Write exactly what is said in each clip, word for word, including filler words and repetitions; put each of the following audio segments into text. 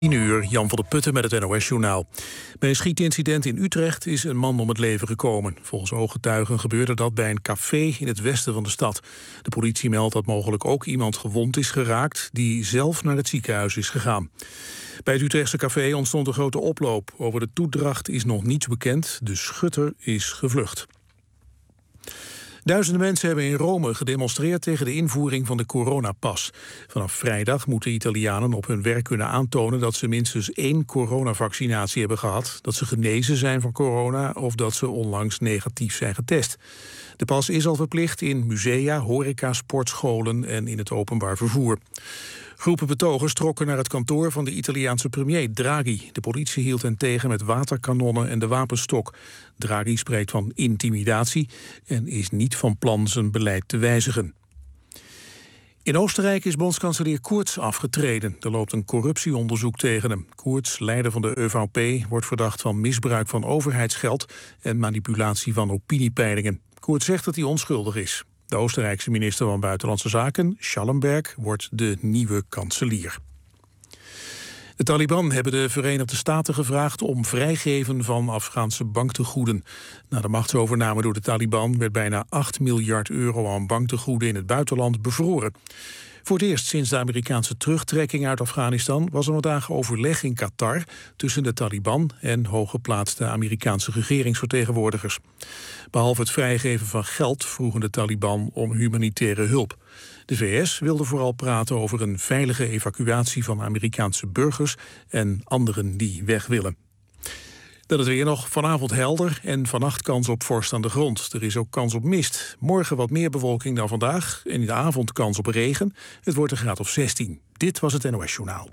tien uur, Jan van der Putten met het N O S-journaal. Bij een schietincident in Utrecht is een man om het leven gekomen. Volgens ooggetuigen gebeurde dat bij een café in het westen van de stad. De politie meldt dat mogelijk ook iemand gewond is geraakt die zelf naar het ziekenhuis is gegaan. Bij het Utrechtse café ontstond een grote oploop. Over de toedracht is nog niets bekend. De schutter is gevlucht. Duizenden mensen hebben in Rome gedemonstreerd tegen de invoering van de coronapas. Vanaf vrijdag moeten Italianen op hun werk kunnen aantonen dat ze minstens één coronavaccinatie hebben gehad, dat ze genezen zijn van corona of dat ze onlangs negatief zijn getest. De pas is al verplicht in musea, horeca, sportscholen en in het openbaar vervoer. Groepen betogers trokken naar het kantoor van de Italiaanse premier Draghi. De politie hield hen tegen met waterkanonnen en de wapenstok. Draghi spreekt van intimidatie en is niet van plan zijn beleid te wijzigen. In Oostenrijk is bondskanselier Kurz afgetreden. Er loopt een corruptieonderzoek tegen hem. Kurz, leider van de E V P, wordt verdacht van misbruik van overheidsgeld en manipulatie van opiniepeilingen. Kurz zegt dat hij onschuldig is. De Oostenrijkse minister van Buitenlandse Zaken, Schallenberg, wordt de nieuwe kanselier. De Taliban hebben de Verenigde Staten gevraagd om vrijgeven van Afghaanse banktegoeden. Na de machtsovername door de Taliban werd bijna acht miljard euro aan banktegoeden in het buitenland bevroren. Voor het eerst sinds de Amerikaanse terugtrekking uit Afghanistan was er vandaag overleg in Qatar tussen de Taliban en hooggeplaatste Amerikaanse regeringsvertegenwoordigers. Behalve het vrijgeven van geld vroegen de Taliban om humanitaire hulp. De V S wilde vooral praten over een veilige evacuatie van Amerikaanse burgers en anderen die weg willen. Dan het weer nog, vanavond helder en vannacht kans op vorst aan de grond. Er is ook kans op mist. Morgen wat meer bewolking dan vandaag en in de avond kans op regen. Het wordt een graad of zestien. Dit was het N O S-journaal.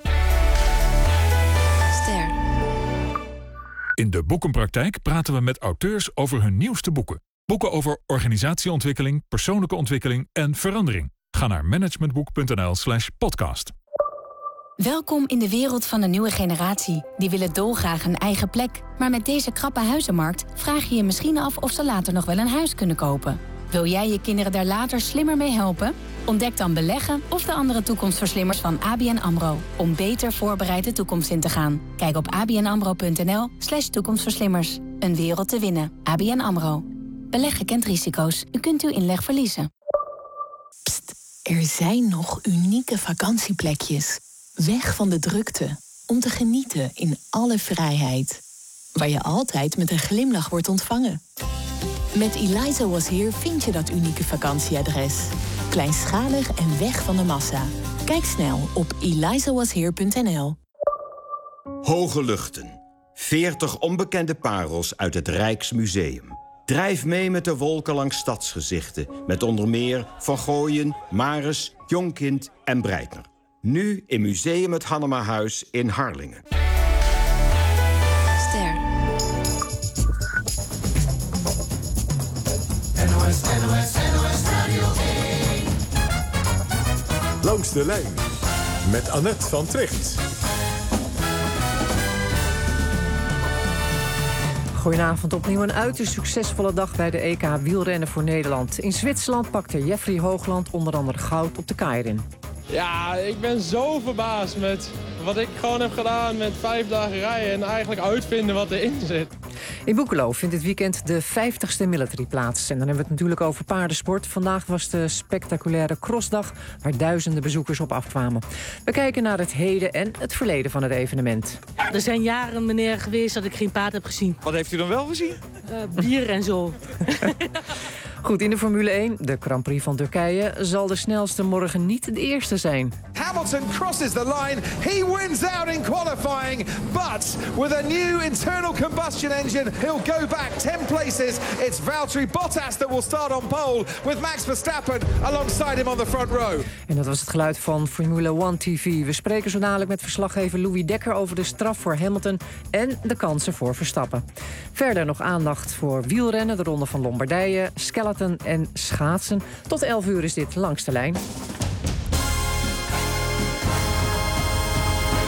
Ster. In de Boekenpraktijk praten we met auteurs over hun nieuwste boeken. Boeken over organisatieontwikkeling, persoonlijke ontwikkeling en verandering. Ga naar managementboek.nl slash podcast. Welkom in de wereld van de nieuwe generatie. Die willen dolgraag een eigen plek. Maar met deze krappe huizenmarkt vraag je je misschien af of ze later nog wel een huis kunnen kopen. Wil jij je kinderen daar later slimmer mee helpen? Ontdek dan beleggen of de andere toekomstverslimmers van A B N AMRO. Om beter voorbereid de toekomst in te gaan. Kijk op abnamro.nl slash toekomstverslimmers. Een wereld te winnen. A B N AMRO. Beleggen kent risico's. U kunt uw inleg verliezen. Pst, er zijn nog unieke vakantieplekjes. Weg van de drukte, om te genieten in alle vrijheid. Waar je altijd met een glimlach wordt ontvangen. Met Eliza Was Here vind je dat unieke vakantieadres. Kleinschalig en weg van de massa. Kijk snel op eliza was here punt n l. Hoge luchten. veertig onbekende parels uit het Rijksmuseum. Drijf mee met de wolken langs stadsgezichten. Met onder meer Van Gooien, Maris, Jonkind en Breitner. Nu in Museum het Hannemahuis in Harlingen. Ster. N O S, N O S, N O S Radio één. Langs de lijn met Annette van Tricht. Goedenavond, opnieuw een uiterst succesvolle dag bij de E K wielrennen voor Nederland. In Zwitserland pakte Jeffrey Hoogland onder andere goud op de Keirin. Ja, ik ben zo verbaasd met wat ik gewoon heb gedaan met vijf dagen rijden en eigenlijk uitvinden wat erin zit. In Boekelo vindt dit weekend de vijftigste military plaats. En dan hebben we het natuurlijk over paardensport. Vandaag was de spectaculaire crossdag waar duizenden bezoekers op afkwamen. We kijken naar het heden en het verleden van het evenement. Er zijn jaren, meneer, geweest dat ik geen paard heb gezien. Wat heeft u dan wel gezien? Uh, bier en zo. Goed, in de Formule één, de Grand Prix van Turkije, zal de snelste morgen niet de eerste zijn. Hamilton crosses the line. He wins out in qualifying, but with a new internal combustion engine, he'll go back ten places. It's Valtteri Bottas that will start on pole with Max Verstappen alongside him on the front row. En dat was het geluid van Formule één T V. We spreken zo dadelijk met verslaggever Louis Dekker over de straf voor Hamilton en de kansen voor Verstappen. Verder nog aandacht voor wielrennen, de Ronde van Lombardije, skeleton en schaatsen. Tot elf uur is dit Langs de Lijn.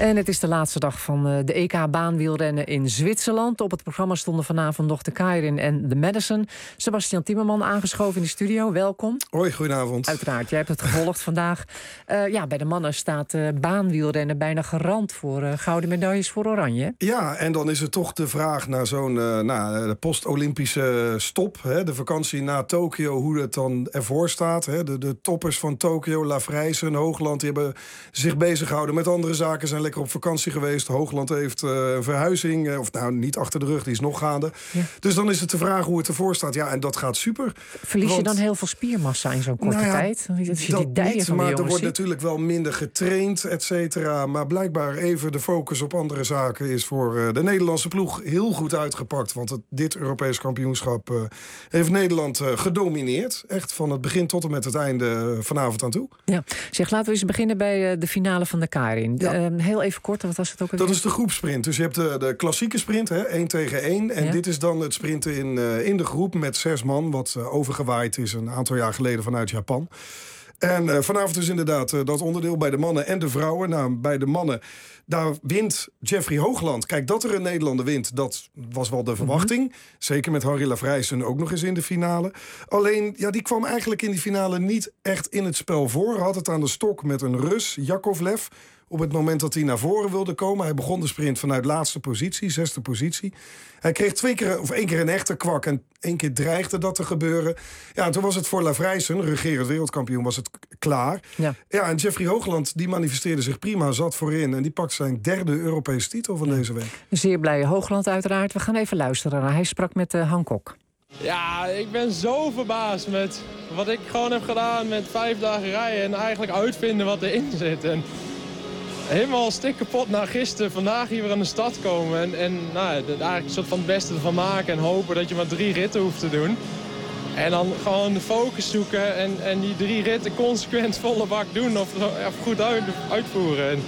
En het is de laatste dag van de E K-baanwielrennen in Zwitserland. Op het programma stonden vanavond nog de Keirin en de Madison. Sebastian Timmerman aangeschoven in de studio. Welkom. Hoi, goedenavond. Uiteraard, jij hebt het gevolgd vandaag. Uh, ja, bij de mannen staat uh, baanwielrennen bijna garant voor uh, gouden medailles voor Oranje. Ja, en dan is het toch de vraag naar zo'n uh, nou, de post-Olympische stop. Hè, de vakantie na Tokio, hoe het dan ervoor staat. Hè. De, de toppers van Tokio, Lafrijsen, Hoogland, die hebben zich bezig gehouden met andere zaken, zijn lekker op vakantie geweest. Hoogland heeft uh, een verhuizing, uh, of nou niet achter de rug, die is nog gaande. Ja. Dus dan is het de vraag hoe het ervoor staat. Ja, en dat gaat super. Verlies Want, je dan heel veel spiermassa in zo'n korte nou ja, tijd? Als je die dijen niet, van maar er wordt ziet. Natuurlijk wel minder getraind, et cetera. Maar blijkbaar even de focus op andere zaken is voor uh, de Nederlandse ploeg heel goed uitgepakt. Want het, dit Europees kampioenschap uh, heeft Nederland uh, gedomineerd. Echt van het begin tot en met het einde uh, vanavond aan toe. Ja. Zeg, laten we eens beginnen bij uh, de finale van de Keirin. Ja. Uh, heel even kort, wat was het ook alweer? Dat is de groepsprint. Dus je hebt de, de klassieke sprint, hè, één tegen één. En ja. dit is dan het sprinten in, uh, in de groep met zes man, wat uh, overgewaaid is een aantal jaar geleden vanuit Japan. En uh, vanavond is inderdaad uh, dat onderdeel bij de mannen en de vrouwen. Nou, bij de mannen, daar wint Jeffrey Hoogland. Kijk, dat er een Nederlander wint, dat was wel de verwachting. Mm-hmm. Zeker met Harry Lafrijsen ook nog eens in de finale. Alleen, ja, die kwam eigenlijk in die finale niet echt in het spel voor. Had het aan de stok met een Rus, Jakovlev. Op het moment dat hij naar voren wilde komen. Hij begon de sprint vanuit laatste positie, zesde positie. Hij kreeg twee keer, of één keer een echte kwak en één keer dreigde dat te gebeuren. Ja, toen was het voor Lafrijsen, regerend wereldkampioen, was het klaar. Ja. ja, en Jeffrey Hoogland, die manifesteerde zich prima, zat voorin. En die pakt zijn derde Europese titel van ja. deze week. Zeer blij Hoogland uiteraard. We gaan even luisteren. Hij sprak met uh, Hancock. Ja, ik ben zo verbaasd met wat ik gewoon heb gedaan met vijf dagen rijden. En eigenlijk uitvinden wat erin zit. En helemaal stik kapot na gisteren, vandaag hier weer aan de stad komen. En, en nou, eigenlijk een soort van het beste ervan maken en hopen dat je maar drie ritten hoeft te doen. En dan gewoon de focus zoeken en, en die drie ritten consequent volle bak doen of, of goed uit, uitvoeren. En,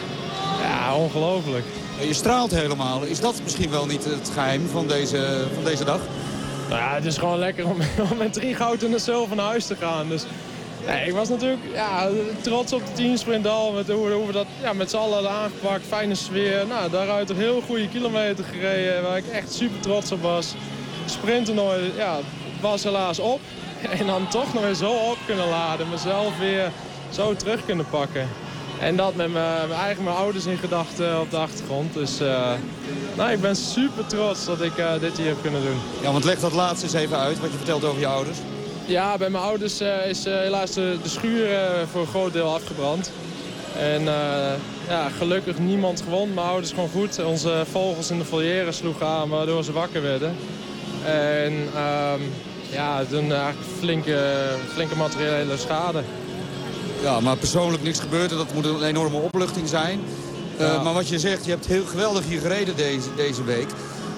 ja, ongelooflijk. Je straalt helemaal. Is dat misschien wel niet het geheim van deze, van deze dag? Nou ja, het is gewoon lekker om, om met drie goud en een zilver naar huis te gaan. Dus nee, ik was natuurlijk ja, trots op de teamsprint al. Met hoe, hoe we dat ja, met z'n allen hadden aangepakt. Fijne sfeer. Nou, daaruit een heel goede kilometer gereden. Waar ik echt super trots op was. Sprintoernooi ja, was helaas op. En dan toch nog weer zo op kunnen laden. Mezelf weer zo terug kunnen pakken. En dat met mijn, eigenlijk mijn ouders in gedachten op de achtergrond. Dus uh, nou, ik ben super trots dat ik uh, dit hier heb kunnen doen. Ja, want leg dat laatste eens even uit, wat je vertelt over je ouders. Ja, bij mijn ouders uh, is uh, helaas de, de schuur uh, voor een groot deel afgebrand. En uh, ja, gelukkig niemand gewond. Mijn ouders gewoon goed. Onze vogels in de volière sloegen aan, waardoor ze wakker werden. En uh, ja, toen eigenlijk flinke, flinke materiële schade. Ja, maar persoonlijk niks gebeurd en dat moet een enorme opluchting zijn. Uh, ja. Maar wat je zegt, je hebt heel geweldig hier gereden deze, deze week.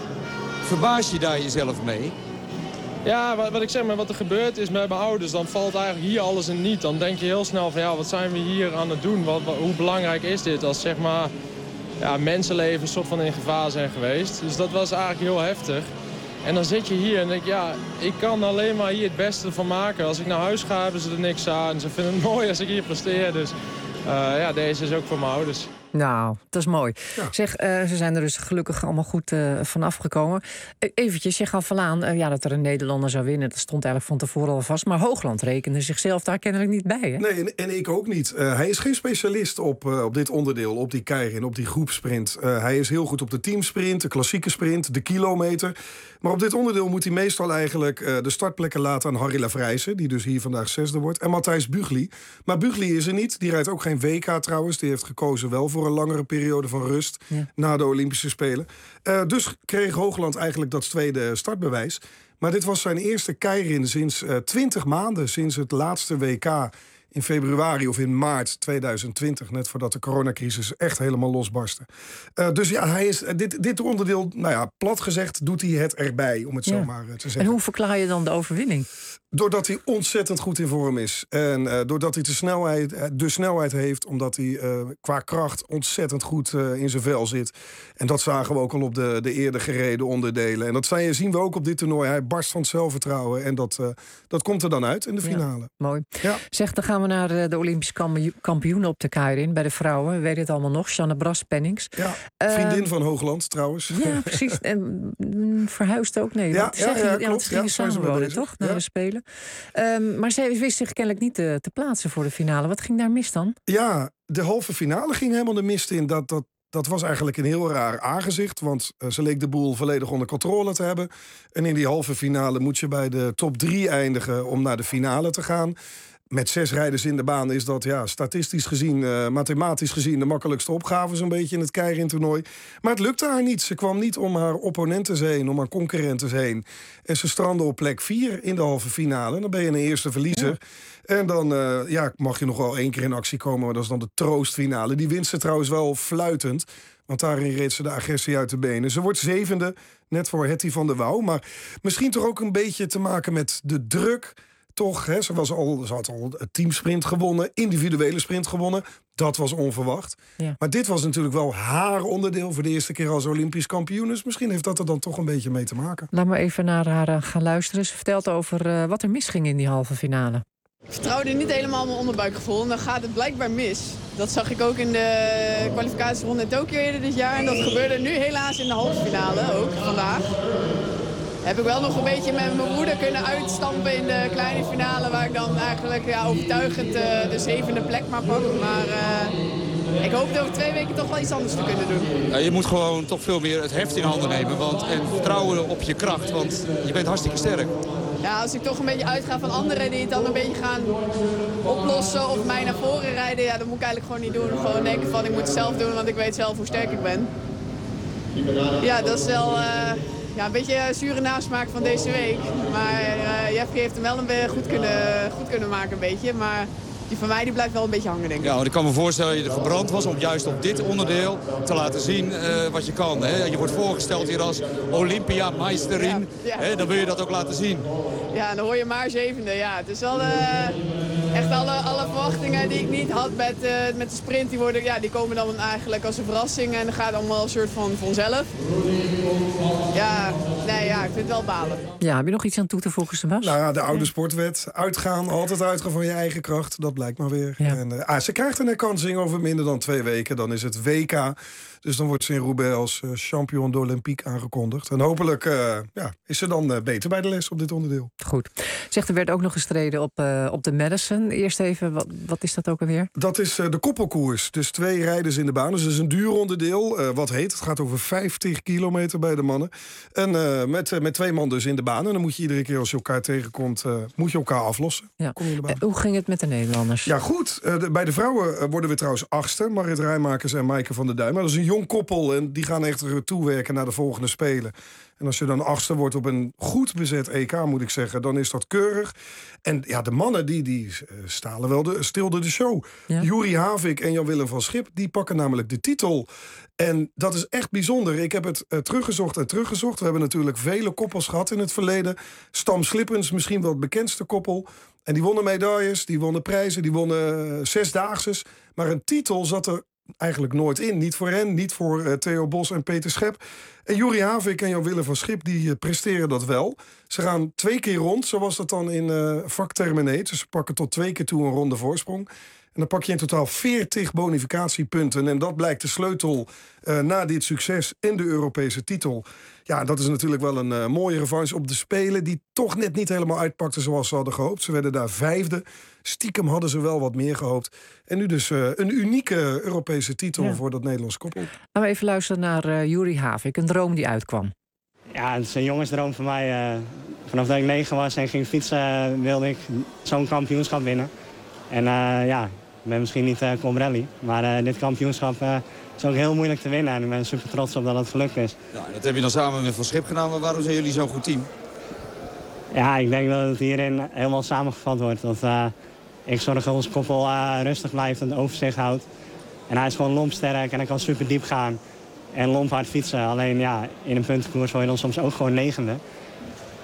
Verbaas je daar jezelf mee? Ja, wat, wat ik zeg, maar wat er gebeurd is met mijn ouders, dan valt eigenlijk hier alles in niet. Dan denk je heel snel van, ja, wat zijn we hier aan het doen? Wat, wat, hoe belangrijk is dit als, zeg maar, ja, mensenlevens soort van in gevaar zijn geweest? Dus dat was eigenlijk heel heftig. En dan zit je hier en denk je, ja, ik kan alleen maar hier het beste van maken. Als ik naar huis ga, hebben ze er niks aan. Ze vinden het mooi als ik hier presteer. Dus uh, ja, deze is ook voor mijn ouders. Nou, dat is mooi. Ja. Zeg, uh, ze zijn er dus gelukkig allemaal goed uh, vanaf gekomen. Uh, eventjes, je gaf al aan uh, ja, dat er een Nederlander zou winnen. Dat stond eigenlijk van tevoren al vast. Maar Hoogland rekende zichzelf daar kennelijk niet bij, hè? Nee, en, en ik ook niet. Uh, hij is geen specialist op, uh, op dit onderdeel, op die Keirin, op die groepsprint. Uh, hij is heel goed op de teamsprint, de klassieke sprint, de kilometer. Maar op dit onderdeel moet hij meestal eigenlijk uh, de startplekken laten aan Harry Lafrijsen, die dus hier vandaag zesde wordt, en Matthijs Bugli. Maar Bugli is er niet. Die rijdt ook geen W K trouwens. Die heeft gekozen wel voor een langere periode van rust ja. na de Olympische Spelen. Uh, dus kreeg Hoogland eigenlijk dat tweede startbewijs. Maar dit was zijn eerste Keirin sinds uh, twintig maanden, sinds het laatste W K in februari of in maart tweeduizend twintig, net voordat de coronacrisis echt helemaal losbarstte. Uh, dus ja, hij is, dit, dit onderdeel, nou ja, plat gezegd, doet hij het erbij, om het ja. zo maar uh, te zeggen. En hoe verklaar je dan de overwinning? Doordat hij ontzettend goed in vorm is. En uh, doordat hij de snelheid, de snelheid heeft. Omdat hij uh, qua kracht ontzettend goed uh, in zijn vel zit. En dat zagen we ook al op de, de eerder gereden onderdelen. En dat zien we ook op dit toernooi. Hij barst van het zelfvertrouwen. En dat, uh, dat komt er dan uit in de finale. Ja, mooi. Ja. Zeg, dan gaan we naar de Olympisch kampioenen op de Keirin. Bij de vrouwen. We weten het allemaal nog. Sjanne Bras-Pennings. Ja, vriendin uh, van Hoogland trouwens. Ja, precies. En verhuisd ook? Nee, ja, zeg ja, ja, je, klopt. ja, gingen ja, samenwonen, toch? Naar ja. de Spelen. Um, maar zij wist zich kennelijk niet te, te plaatsen voor de finale. Wat ging daar mis dan? Ja, de halve finale ging helemaal de mist in. Dat, dat, dat was eigenlijk een heel raar aangezicht. Want uh, ze leek de boel volledig onder controle te hebben. En in die halve finale moet je bij de top drie eindigen om naar de finale te gaan. Met zes rijders in de baan is dat ja, statistisch gezien, uh, mathematisch gezien... de makkelijkste opgave zo'n beetje in het Keirin-toernooi. Maar het lukte haar niet. Ze kwam niet om haar opponenten heen, om haar concurrenten heen. En ze strandde op plek vier in de halve finale. Dan ben je een eerste verliezer. Ja. En dan uh, ja, mag je nog wel één keer in actie komen. Maar dat is dan de troostfinale. Die wint ze trouwens wel fluitend. Want daarin reed ze de agressie uit de benen. Ze wordt zevende, net voor Hetty van der Wouw. Maar misschien toch ook een beetje te maken met de druk... Toch, hè, ze, was al, ze had al een teamsprint gewonnen, individuele sprint gewonnen. Dat was onverwacht. Ja. Maar dit was natuurlijk wel haar onderdeel voor de eerste keer als Olympisch kampioen. Dus misschien heeft dat er dan toch een beetje mee te maken. Laat me even naar haar uh, gaan luisteren. Ze vertelt over uh, wat er misging in die halve finale. Ik vertrouwde niet helemaal mijn onderbuikgevoel en dan gaat het blijkbaar mis. Dat zag ik ook in de kwalificatieronde in Tokio eerder dit jaar. En dat gebeurde nu helaas in de halve finale, ook vandaag. Heb ik wel nog een beetje met mijn moeder kunnen uitstampen in de kleine finale... waar ik dan eigenlijk ja, overtuigend uh, de zevende plek maar pak. Maar uh, ik hoop over twee weken toch wel iets anders te kunnen doen. Ja, je moet gewoon toch veel meer het heft in handen nemen want, en vertrouwen op je kracht, want je bent hartstikke sterk. Ja, als ik toch een beetje uitga van anderen die het dan een beetje gaan oplossen of mij naar voren rijden... Ja, dat moet ik eigenlijk gewoon niet doen. Gewoon denken van ik moet het zelf doen, want ik weet zelf hoe sterk ik ben. Ja, dat is wel... Uh, Ja, een beetje een zure nasmaak van deze week. Maar uh, Jeffrey heeft hem wel een goed kunnen, goed kunnen maken een beetje. Maar die van mij die blijft wel een beetje hangen, denk ik. Ja, want ik kan me voorstellen dat je er gebrand was om juist op dit onderdeel te laten zien uh, wat je kan. Hè? Je wordt voorgesteld hier als Olympiameisterin. Ja, ja. Dan wil je dat ook laten zien. Ja, dan hoor je maar zevende. Ja, het is wel uh, echt alle, alle verwachtingen die ik niet had met, uh, met de sprint. Die, worden, ja, die komen dan eigenlijk als een verrassing. En dan gaat het allemaal een soort van vanzelf. Ja, nee, ja, ik vind het wel balen. Ja, heb je nog iets aan toe te voegen, Sebas? Nou ja, de oude sportwet. Uitgaan, altijd uitgaan van je eigen kracht. Dat blijkt maar weer. Ja. En, uh, ah, ze krijgt een herkansing over minder dan twee weken. Dan is het W K. Dus dan wordt ze in Roubaix als uh, champion d'Olympique aangekondigd. En hopelijk uh, ja, is ze dan uh, beter bij de les op dit onderdeel. Goed. Zegt, er werd ook nog gestreden op, uh, op de Madison. Eerst even, wat, wat is dat ook alweer? Dat is uh, de koppelkoers. Dus twee rijders in de baan. Dus het is een duur onderdeel. Uh, wat heet, het gaat over vijftig kilometer bij de mannen. En uh, met, uh, met twee man dus in de baan. En dan moet je iedere keer als je elkaar tegenkomt, uh, moet je elkaar aflossen. Ja. Kom je in de baan. Uh, hoe ging het met de Nederlanders? Ja, goed. Uh, de, bij de vrouwen uh, worden we trouwens achtste. Marit Rijmakers en Maaike van der Duim. Maar dat is een jong koppel en die gaan echt toewerken naar de volgende Spelen. En als je dan achtste wordt op een goed bezet E K, moet ik zeggen, dan is dat keurig. En ja, de mannen die, die stalen wel de, stilden de show. Ja. Juri Havik en Jan-Willem van Schip, die pakken namelijk de titel. En dat is echt bijzonder. Ik heb het uh, teruggezocht en teruggezocht. We hebben natuurlijk vele koppels gehad in het verleden. Stam Slippens, misschien wel het bekendste koppel. En die wonnen medailles, die wonnen prijzen, die wonnen uh, zesdaagses. Maar een titel zat er eigenlijk nooit in. Niet voor hen, niet voor uh, Theo Bos en Peter Schep. En Juri Havik en Jan-Willem van Schip, die uh, presteren dat wel. Ze gaan twee keer rond, zoals dat dan in uh, vaktermen heet. Dus ze pakken tot twee keer toe een ronde voorsprong. En dan pak je in totaal veertig bonificatiepunten. En dat blijkt de sleutel uh, na dit succes en de Europese titel. Ja, dat is natuurlijk wel een uh, mooie revanche op de Spelen, die toch net niet helemaal uitpakten zoals ze hadden gehoopt. Ze werden daar vijfde. Stiekem hadden ze wel wat meer gehoopt. En nu dus uh, een unieke Europese titel ja. voor dat Nederlands koppel. Laten we even luisteren naar uh, Juri Havik, een droom die uitkwam. Ja, het is een jongensdroom voor mij. Uh, vanaf dat ik negen was en ging fietsen, uh, wilde ik zo'n kampioenschap winnen. En uh, ja, ik ben misschien niet uh, Combrelli, maar uh, dit kampioenschap uh, is ook heel moeilijk te winnen. En ik ben super trots op dat het gelukt is. Ja, dat heb je dan samen met Van Schip gedaan, maar waarom zijn jullie zo'n goed team? Ja, ik denk dat het hierin helemaal samengevat wordt. Dat uh, ik zorg dat ons koppel uh, rustig blijft en het overzicht houdt. En hij is gewoon lompsterk en hij kan super diep gaan. En lomp hard fietsen. Alleen ja, in een puntenkoers word je dan soms ook gewoon negende.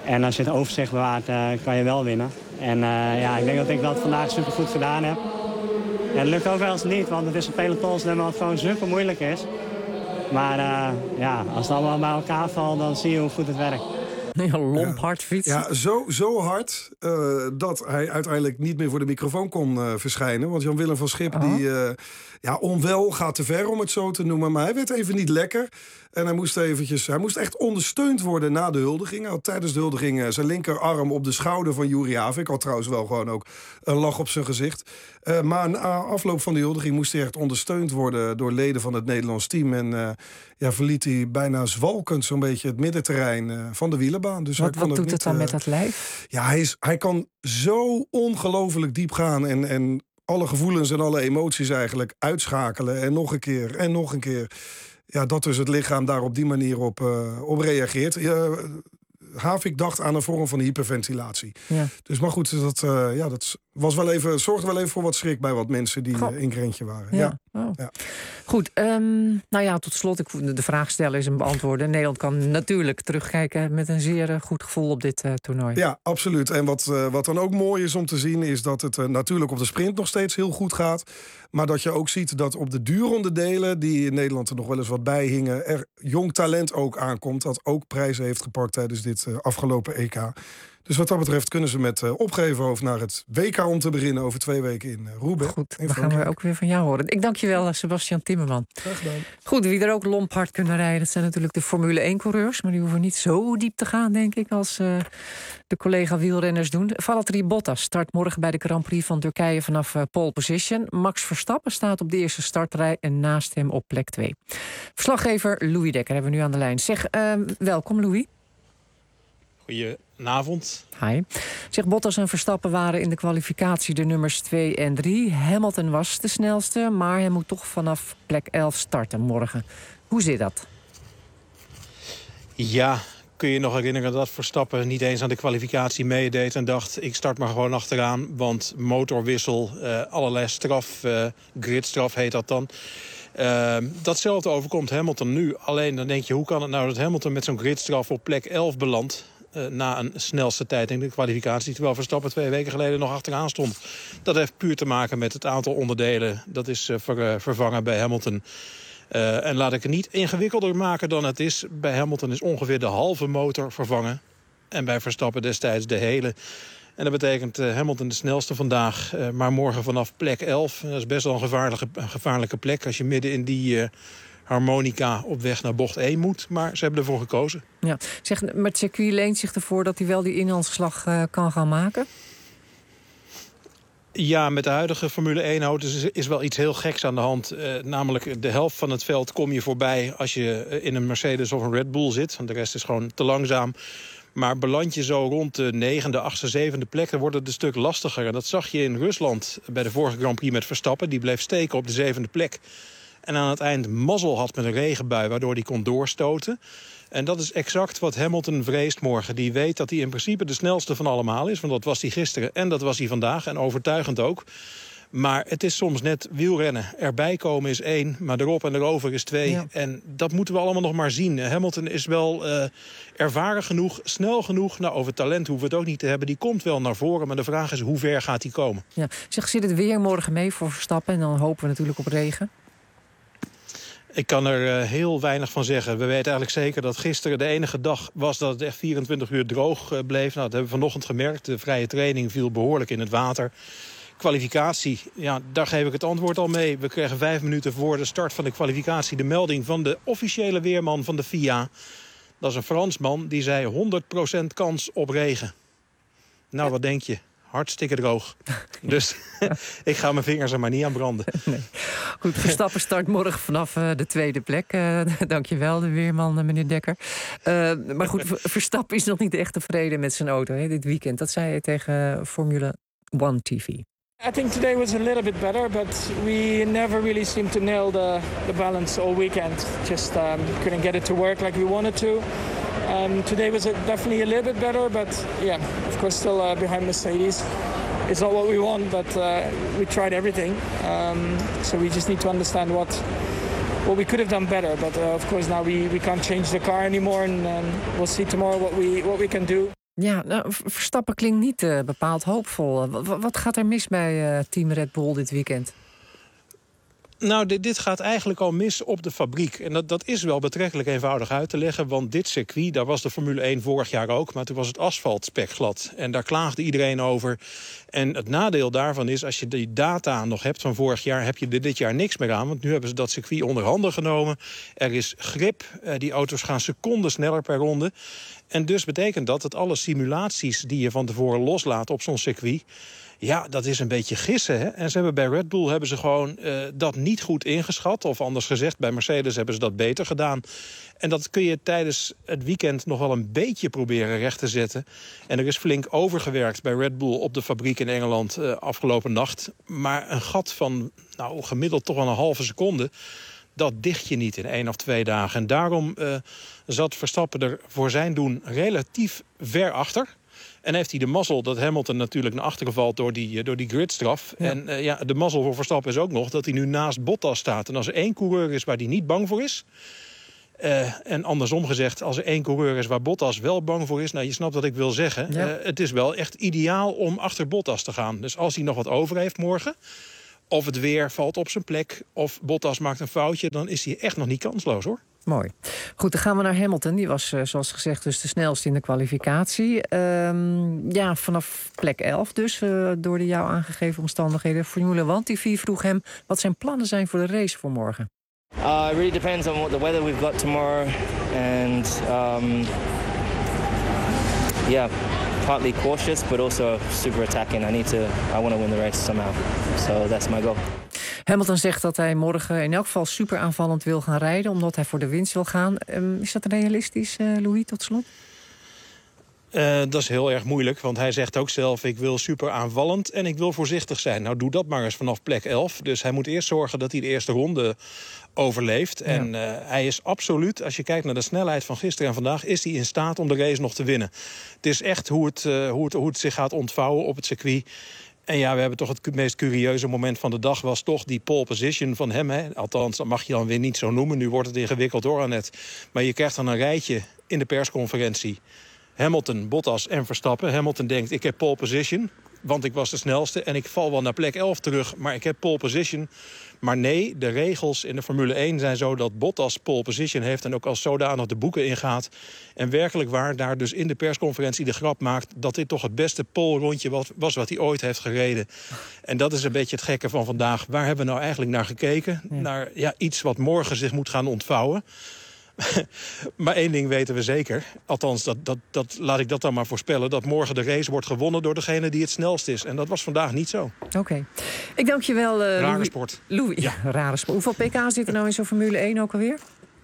En als je het overzicht bewaart, uh, kan je wel winnen. En uh, ja, ik denk dat ik dat vandaag supergoed gedaan heb. En het lukt ook wel eens niet, want het is een pelotonsnummer wat gewoon super moeilijk is. Maar uh, ja, als het allemaal bij elkaar valt, dan zie je hoe goed het werkt. Ja, lomp hard fietsen. Ja, zo, zo hard uh, dat hij uiteindelijk niet meer voor de microfoon kon uh, verschijnen. Want Jan-Willem van Schip, oh. die uh, ja, onwel gaat te ver om het zo te noemen. Maar hij werd even niet lekker. En hij moest, eventjes, hij moest echt ondersteund worden na de huldiging. Hij had tijdens de huldiging uh, zijn linkerarm op de schouder van Juri Havik. Had trouwens wel gewoon ook een lach op zijn gezicht. Uh, maar na afloop van de huldiging moest hij echt ondersteund worden door leden van het Nederlands team. En uh, ja, verliet hij bijna zwalkend zo'n beetje het middenterrein uh, van de wielenbaan. Dus wat wat het doet niet, het dan uh, met dat lijf? Ja, hij, is, hij kan zo ongelooflijk diep gaan en... en alle gevoelens en alle emoties eigenlijk uitschakelen. En nog een keer, en nog een keer. Ja, dat dus het lichaam daar op die manier op, uh, op reageert. Uh, Havik dacht aan een vorm van hyperventilatie. Ja. Dus maar goed, dat, uh, ja, dat was wel even, zorgde wel even voor wat schrik bij wat mensen die uh, in Grentje waren. Ja. Ja. Oh. Ja. Goed, um, nou ja, tot slot, ik, de vraag stellen is een beantwoorden. Nederland kan natuurlijk terugkijken met een zeer uh, goed gevoel op dit uh, toernooi. Ja, absoluut. En wat, uh, wat dan ook mooi is om te zien, is dat het uh, natuurlijk op de sprint nog steeds heel goed gaat. Maar dat je ook ziet dat op de duuronderdelen, die in Nederland er nog wel eens wat bij hingen, er jong talent ook aankomt, dat ook prijzen heeft gepakt tijdens dit uh, afgelopen E K. Dus wat dat betreft kunnen ze met uh, opgeven over naar het W K om te beginnen over twee weken in uh, Roubaix. Goed, dan gaan we ook weer van jou horen. Ik dank je wel, Sebastian Timmerman. Graag gedaan. Goed, wie er ook lomphard kunnen rijden, dat zijn natuurlijk de Formule één-coureurs. Maar die hoeven niet zo diep te gaan, denk ik, als uh, de collega-wielrenners doen. Valtteri Bottas start morgen bij de Grand Prix van Turkije vanaf uh, pole position. Max Verstappen staat op de eerste startrij en naast hem op plek twee. Verslaggever Louis Dekker hebben we nu aan de lijn. Zeg, uh, welkom Louis. Goedenavond. Hi. Zeg, Bottas en Verstappen waren in de kwalificatie de nummers twee en drie. Hamilton was de snelste, maar hij moet toch vanaf plek elf starten morgen. Hoe zit dat? Ja, kun je nog herinneren dat Verstappen niet eens aan de kwalificatie meedeed en dacht, ik start maar gewoon achteraan, want motorwissel, uh, allerlei straf, uh, gridstraf heet dat dan. Uh, datzelfde overkomt Hamilton nu. Alleen dan denk je, hoe kan het nou dat Hamilton met zo'n gridstraf op plek elf belandt? Uh, na een snelste tijd in de kwalificatie, terwijl Verstappen twee weken geleden nog achteraan stond. Dat heeft puur te maken met het aantal onderdelen. Dat is uh, ver, uh, vervangen bij Hamilton. Uh, en laat ik het niet ingewikkelder maken dan het is. Bij Hamilton is ongeveer de halve motor vervangen. En bij Verstappen destijds de hele. En dat betekent uh, Hamilton de snelste vandaag. Uh, maar morgen vanaf plek elf. Dat is best wel een gevaarlijke, een gevaarlijke plek als je midden in die Uh, harmonica op weg naar bocht één moet. Maar ze hebben ervoor gekozen. Ja. Zeg, maar het circuit leent zich ervoor dat hij wel die inhaalslag uh, kan gaan maken? Ja, met de huidige Formule één-auto is, is wel iets heel geks aan de hand. Uh, namelijk de helft van het veld kom je voorbij als je in een Mercedes of een Red Bull zit. Want de rest is gewoon te langzaam. Maar beland je zo rond de negende, achtste, zevende plek, dan wordt het een stuk lastiger. En dat zag je in Rusland bij de vorige Grand Prix met Verstappen. Die bleef steken op de zevende plek. En aan het eind mazzel had met een regenbui, waardoor hij kon doorstoten. En dat is exact wat Hamilton vreest morgen. Die weet dat hij in principe de snelste van allemaal is. Want dat was hij gisteren en dat was hij vandaag. En overtuigend ook. Maar het is soms net wielrennen. Erbij komen is één, maar erop en erover is twee. Ja. En dat moeten we allemaal nog maar zien. Hamilton is wel uh, ervaren genoeg, snel genoeg. Nou, over talent hoeven we het ook niet te hebben. Die komt wel naar voren, maar de vraag is hoe ver gaat hij komen? Ja. Zeg, zit het weer morgen mee voor Verstappen? En dan hopen we natuurlijk op regen. Ik kan er uh, heel weinig van zeggen. We weten eigenlijk zeker dat gisteren de enige dag was dat het echt vierentwintig uur droog uh, bleef. Nou, dat hebben we vanochtend gemerkt. De vrije training viel behoorlijk in het water. Kwalificatie, ja, daar geef ik het antwoord al mee. We kregen vijf minuten voor de start van de kwalificatie de melding van de officiële weerman van de F I A. Dat is een Fransman, die zei honderd procent kans op regen. Nou, wat denk je? Hartstikke droog. Dus ik ga mijn vingers er maar niet aan branden. Nee. Goed, Verstappen start morgen vanaf uh, de tweede plek. Uh, Dank je wel, de weerman, uh, meneer Dekker. Uh, maar goed, Verstappen is nog niet echt tevreden met zijn auto hè, dit weekend. Dat zei hij tegen Formule one T V. I think today was a little bit better, but we never really seemed to nail the, the balance all weekend. Just um, couldn't get it to work like we wanted to. Um, today was a, definitely a little bit better, but yeah, of course still uh, behind Mercedes. It's not what we want, but uh, we tried everything. Um, so we just need to understand what what we could have done better. But uh, of course now we, we can't change the car anymore, and um, we'll see tomorrow what we what we can do. Ja, nou, Verstappen klinkt niet uh, bepaald hoopvol. W- wat gaat er mis bij uh, team Red Bull dit weekend? Nou, dit, dit gaat eigenlijk al mis op de fabriek. En dat, dat is wel betrekkelijk eenvoudig uit te leggen. Want dit circuit, daar was de Formule één vorig jaar ook. Maar toen was het asfalt spekglad. En daar klaagde iedereen over. En het nadeel daarvan is, als je die data nog hebt van vorig jaar, heb je er dit jaar niks meer aan. Want nu hebben ze dat circuit onder handen genomen. Er is grip. Die auto's gaan seconden sneller per ronde. En dus betekent dat dat alle simulaties die je van tevoren loslaat op zo'n circuit, ja, dat is een beetje gissen. Hè? En ze hebben bij Red Bull hebben ze gewoon uh, dat niet goed ingeschat. Of anders gezegd, bij Mercedes hebben ze dat beter gedaan. En dat kun je tijdens het weekend nog wel een beetje proberen recht te zetten. En er is flink overgewerkt bij Red Bull op de fabriek in Engeland uh, afgelopen nacht. Maar een gat van nou, gemiddeld toch wel een halve seconde, dat dicht je niet in één of twee dagen. En daarom uh, zat Verstappen er voor zijn doen relatief ver achter. En heeft hij de mazzel dat Hamilton natuurlijk naar achteren valt door die, door die gridstraf. Ja. En uh, ja, de mazzel voor Verstappen is ook nog dat hij nu naast Bottas staat. En als er één coureur is waar hij niet bang voor is, Uh, en andersom gezegd, als er één coureur is waar Bottas wel bang voor is, nou, je snapt wat ik wil zeggen. Ja. Uh, het is wel echt ideaal om achter Bottas te gaan. Dus als hij nog wat over heeft morgen, of het weer valt op zijn plek, of Bottas maakt een foutje, dan is hij echt nog niet kansloos, hoor. Mooi. Goed, dan gaan we naar Hamilton. Die was, uh, zoals gezegd, dus de snelste in de kwalificatie. Um, ja, vanaf plek elf dus, uh, door de jou aangegeven omstandigheden. Formule One T V vroeg hem wat zijn plannen zijn voor de race voor morgen. Uh, it really depends on what the weather we've got tomorrow. And, um, yeah, partly cautious, but also super attacking. I need to, I want to win the race somehow. So that's my goal. Hamilton zegt dat hij morgen in elk geval super aanvallend wil gaan rijden, omdat hij voor de winst wil gaan. Um, is dat realistisch, uh, Louis, tot slot? Uh, dat is heel erg moeilijk, want hij zegt ook zelf, ik wil super aanvallend en ik wil voorzichtig zijn. Nou, doe dat maar eens vanaf plek elf. Dus hij moet eerst zorgen dat hij de eerste ronde overleeft. Ja. En uh, hij is absoluut, als je kijkt naar de snelheid van gisteren en vandaag, is hij in staat om de race nog te winnen. Het is echt hoe het, uh, hoe het, hoe het zich gaat ontvouwen op het circuit. En ja, we hebben toch het meest curieuze moment van de dag was toch die pole position van hem. Hè? Althans, dat mag je dan weer niet zo noemen. Nu wordt het ingewikkeld hoor, Annette. Maar je krijgt dan een rijtje in de persconferentie. Hamilton, Bottas en Verstappen. Hamilton denkt, ik heb pole position, want ik was de snelste. En ik val wel naar plek elf terug, maar ik heb pole position. Maar nee, de regels in de Formule één zijn zo dat Bottas pole position heeft en ook als zodanig de boeken ingaat. En werkelijk waar daar dus in de persconferentie de grap maakt dat dit toch het beste pole-rondje was wat hij ooit heeft gereden. En dat is een beetje het gekke van vandaag. Waar hebben we nou eigenlijk naar gekeken? Ja. Naar ja, iets wat morgen zich moet gaan ontvouwen. Maar één ding weten we zeker. Althans, dat, dat, dat, laat ik dat dan maar voorspellen. Dat morgen de race wordt gewonnen door degene die het snelst is. En dat was vandaag niet zo. Oké. Okay. Ik dank je wel, uh, Rare Louis. sport. Louis, ja, rare sport. Hoeveel pk zit er nou in zo'n Formule één ook alweer?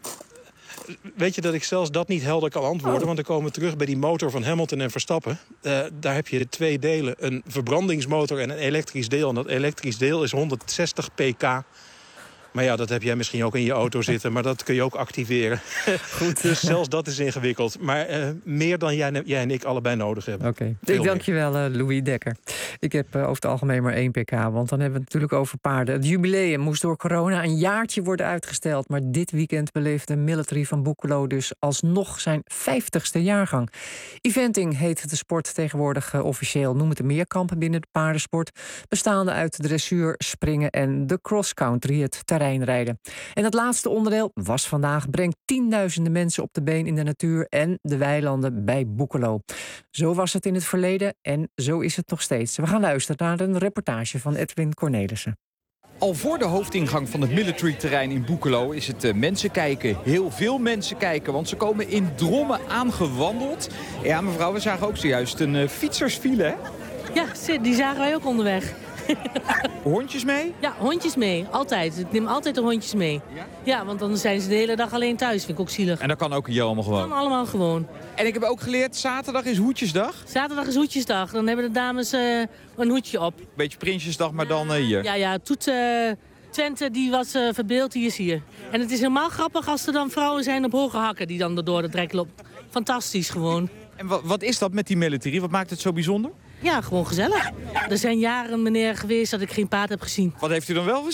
Weet je dat ik zelfs dat niet helder kan antwoorden? Oh. Want dan komen we terug bij die motor van Hamilton en Verstappen. Uh, daar heb je twee delen. Een verbrandingsmotor en een elektrisch deel. En dat elektrisch deel is honderdzestig pk. Maar ja, dat heb jij misschien ook in je auto zitten. Maar dat kun je ook activeren. Goed. Dus zelfs dat is ingewikkeld. Maar uh, meer dan jij, jij en ik allebei nodig hebben. Oké. Okay. Ik dank je wel, uh, Louis Dekker. Ik heb uh, over het algemeen maar één pk. Want dan hebben we het natuurlijk over paarden. Het jubileum moest door corona een jaartje worden uitgesteld. Maar dit weekend beleefde Military van Boekelo dus alsnog zijn vijftigste jaargang. Eventing heet de sport tegenwoordig uh, officieel. Noem het de meerkampen binnen de paardensport. Bestaande uit dressuur, springen en de cross-country, het terreinrijden. En het laatste onderdeel was vandaag brengt tienduizenden mensen op de been in de natuur en de weilanden bij Boekelo. Zo was het in het verleden en zo is het nog steeds. We gaan luisteren naar een reportage van Edwin Cornelissen. Al voor de hoofdingang van het military-terrein in Boekelo is het uh, mensen kijken. Heel veel mensen kijken, want ze komen in drommen aangewandeld. Ja, mevrouw, we zagen ook zojuist een uh, fietsersfile, hè? Ja, die zagen wij ook onderweg. Hondjes mee? Ja, hondjes mee. Altijd. Ik neem altijd de hondjes mee. Ja? Ja, want dan zijn ze de hele dag alleen thuis. Vind ik ook zielig. En dat kan ook hier allemaal gewoon? Dat kan allemaal gewoon. En ik heb ook geleerd, zaterdag is hoedjesdag? Zaterdag is hoedjesdag. Dan hebben de dames uh, een hoedje op. Beetje Prinsjesdag, maar ja, dan uh, hier? Ja, ja. Toet uh, Twente, die was uh, verbeeld, die is hier. En het is helemaal grappig als er dan vrouwen zijn op hoge hakken die dan door de drek lopen. Fantastisch gewoon. En wat, wat is dat met die military? Wat maakt het zo bijzonder? Ja, gewoon gezellig. Er zijn jaren, meneer, geweest dat ik geen paard heb gezien. Wat heeft u dan wel gezien?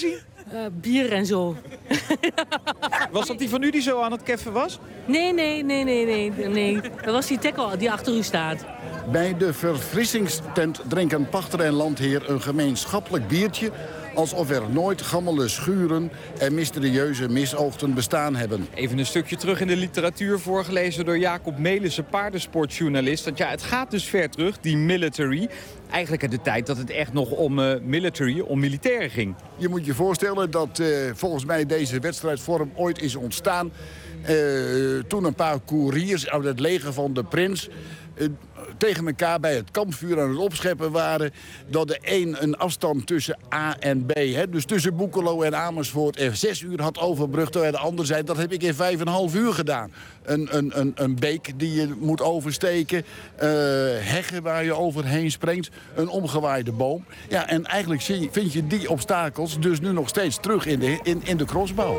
uh, bier en zo. Was dat die van u die zo aan het keffen was? Nee, nee, nee, nee, nee. nee. Dat was die tackle die achter u staat. Bij de verfrissingstent drinken pachter en landheer een gemeenschappelijk biertje, alsof er nooit gammele schuren en mysterieuze misoogten bestaan hebben. Even een stukje terug in de literatuur, voorgelezen door Jacob Melissen, paardensportjournalist. Want ja, het gaat dus ver terug, die military. Eigenlijk in de tijd dat het echt nog om uh, military, om militairen ging. Je moet je voorstellen dat uh, volgens mij deze wedstrijdvorm ooit is ontstaan. Uh, toen een paar koeriers uit het leger van de prins Uh, tegen elkaar bij het kampvuur aan het opscheppen waren, dat de een een afstand tussen A en B, hè, dus tussen Boekelo en Amersfoort, er zes uur had overbrugd, terwijl de ander zei, dat heb ik in vijf en een half uur gedaan. Een, een, een, een beek die je moet oversteken, uh, heggen waar je overheen springt, een omgewaaide boom. Ja, en eigenlijk zie, vind je die obstakels dus nu nog steeds terug in de, in, in de crossbouw.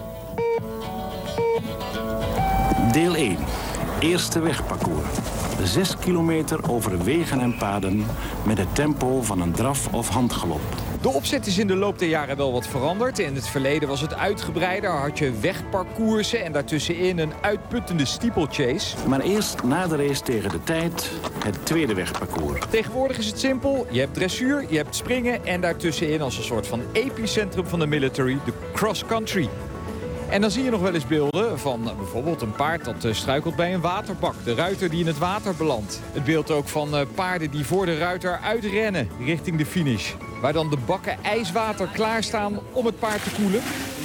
Deel één. Eerste wegparcours. Zes kilometer over wegen en paden met het tempo van een draf of handgalop. De opzet is in de loop der jaren wel wat veranderd. In het verleden was het uitgebreider, had je wegparcoursen en daartussenin een uitputtende steeplechase. Maar eerst na de race tegen de tijd het tweede wegparcours. Tegenwoordig is het simpel. Je hebt dressuur, je hebt springen en daartussenin als een soort van epicentrum van de military, de cross-country. En dan zie je nog wel eens beelden van uh, bijvoorbeeld een paard dat uh, struikelt bij een waterbak. De ruiter die in het water belandt. Het beeld ook van uh, paarden die voor de ruiter uitrennen richting de finish. Waar dan de bakken ijswater klaarstaan om het paard te koelen.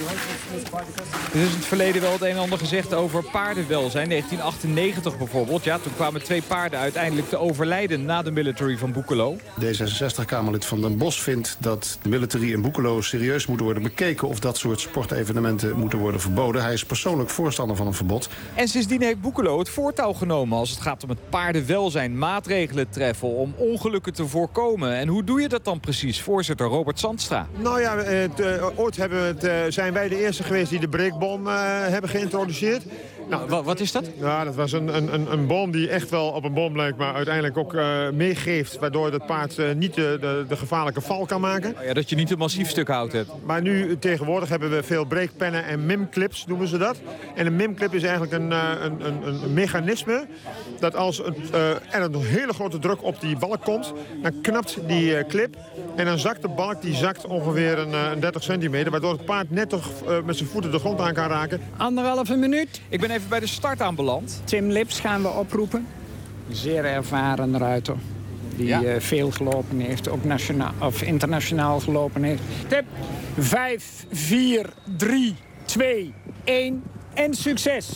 Er is in het verleden wel het een en ander gezegd over paardenwelzijn. negentien achtennegentig bijvoorbeeld. Ja, toen kwamen twee paarden uiteindelijk te overlijden na de military van Boekelo. D zesenzestig-Kamerlid van Den Bosch vindt dat de military in Boekelo serieus moeten worden bekeken of dat soort sportevenementen moeten worden verboden. Hij is persoonlijk voorstander van een verbod. En sindsdien heeft Boekelo het voortouw genomen als het gaat om het paardenwelzijn, maatregelen treffen om ongelukken te voorkomen. En hoe doe je dat dan precies? Voorzitter Robert Zandstra. Nou ja, het, uh, ooit hebben we het, uh, zijn wij de eerste geweest die de breekbom uh, hebben geïntroduceerd. Nou, wat, wat is dat? Ja, dat was een, een, een boom die echt wel op een boom lijkt, maar uiteindelijk ook uh, meegeeft, waardoor het paard uh, niet de, de, de gevaarlijke val kan maken. Oh ja, dat je niet een massief stuk hout hebt. Maar nu tegenwoordig hebben we veel breekpennen en mimclips, noemen ze dat. En een mimclip is eigenlijk een, uh, een, een, een mechanisme dat als een, uh, er een hele grote druk op die balk komt, dan knapt die uh, clip en dan zakt de balk, die zakt ongeveer een, uh, een dertig centimeter, waardoor het paard net toch uh, met zijn voeten de grond aan kan raken. Anderhalve minuut. Ik ben even bij de start aanbeland. Tim Lips gaan we oproepen. Zeer ervaren ruiter. Die ja. uh, veel gelopen heeft, ook nationaal of internationaal gelopen heeft. Tip vijf, vier, drie, twee, één en succes!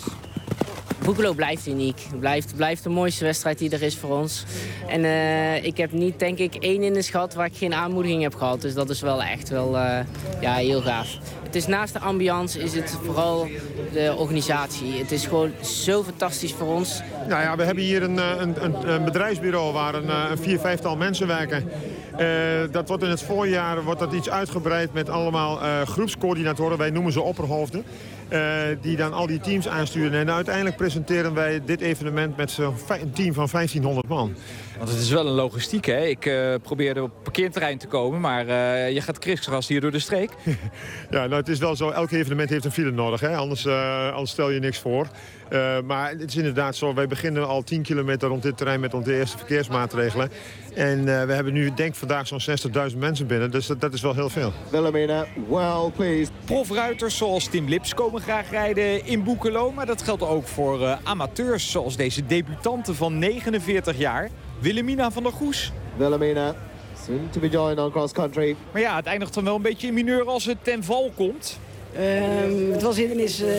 Boekelo blijft uniek. Het blijft, blijft de mooiste wedstrijd die er is voor ons. En uh, ik heb niet, denk ik, één in de schat waar ik geen aanmoediging heb gehad. Dus dat is wel echt wel uh, ja, heel gaaf. Het is naast de ambiance is het vooral de organisatie. Het is gewoon zo fantastisch voor ons. Nou ja, we hebben hier een, een, een bedrijfsbureau waar een, een vier, vijftal mensen werken. Uh, dat wordt in het voorjaar wordt dat iets uitgebreid met allemaal uh, groepscoördinatoren. Wij noemen ze opperhoofden. Uh, die dan al die teams aansturen. En uiteindelijk presenteren wij dit evenement met zo'n een team van vijftienhonderd man. Want het is wel een logistiek, hè? Ik uh, probeerde op het parkeerterrein te komen, maar uh, je gaat kriskras hier door de streek. Ja, nou het is wel zo, elk evenement heeft een file nodig, hè? Anders, uh, anders stel je niks voor. Uh, maar het is inderdaad zo, wij beginnen al tien kilometer rond dit terrein met onze eerste verkeersmaatregelen. En uh, we hebben nu, denk vandaag, zo'n zestigduizend mensen binnen, dus dat, dat is wel heel veel. Wilhelmina, well pleased. Profruiters zoals Tim Lips komen graag rijden in Boekelo, maar dat geldt ook voor uh, amateurs zoals deze debutante van negenenveertig jaar. Wilhelmina van der Goes. Wilhelmina, soon to be joined on cross country. Maar ja, het eindigt dan wel een beetje in mineur als het ten val komt. Um, het was hindernis uh,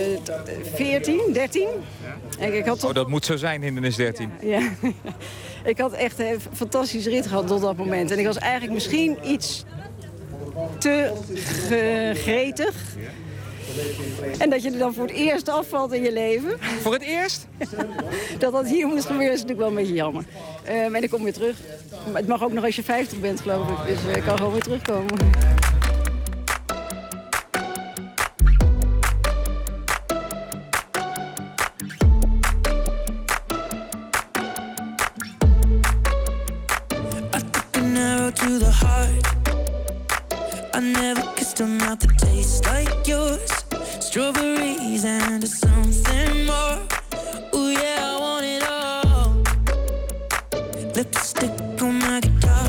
veertien, dertien. En ik had toch... Oh, dat moet zo zijn, hindernis dertien. Ja. Ik had echt een fantastische rit gehad tot dat moment. En ik was eigenlijk misschien iets te gretig. En dat je er dan voor het eerst afvalt in je leven. Voor het eerst? Dat dat hier moest gebeuren is natuurlijk wel een beetje jammer. Um, en ik kom weer terug. Maar het mag ook nog als je vijftig bent, geloof ik. Dus ik uh, kan gewoon weer terugkomen. To the heart, I never kissed taste a mouth that tastes like yours. Strawberries and something more. Ooh yeah, I want it all. Lipstick on my guitar.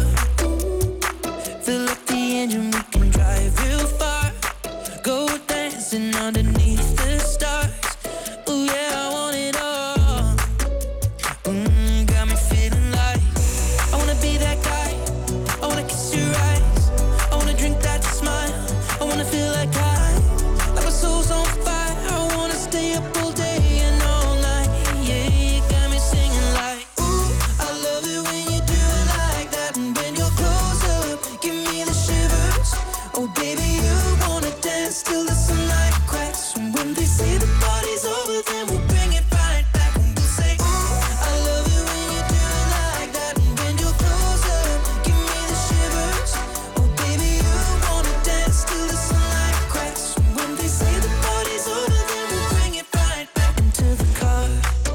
Fill up the engine, we can drive real far. Go dancing underneath the stars. Ooh yeah, I want it all. Mm, got me feeling like I wanna be that guy. I wanna kiss your eyes. I wanna drink that smile. I wanna feel like I, like my soul's on fire. I wanna stay up all day and all night. Yeah, you got me singing like, ooh, I love it when you do it like that. And when you're close up, give me the shivers. Oh baby, you wanna dance till the sunlight cracks. And when they say the party's over, then we'll bring it right back. And we'll say, ooh, I love it when you do it like that. And when you're close up, give me the shivers. Oh baby, you wanna dance till the sunlight cracks. And when they say the party's over, then we'll bring it right back into the car.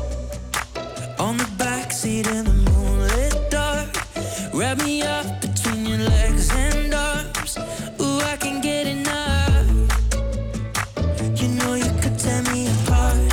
On the backseat in the moonlit dark. Wrap me up between your legs and arms. Ooh, I can get enough. You know you could tear me apart.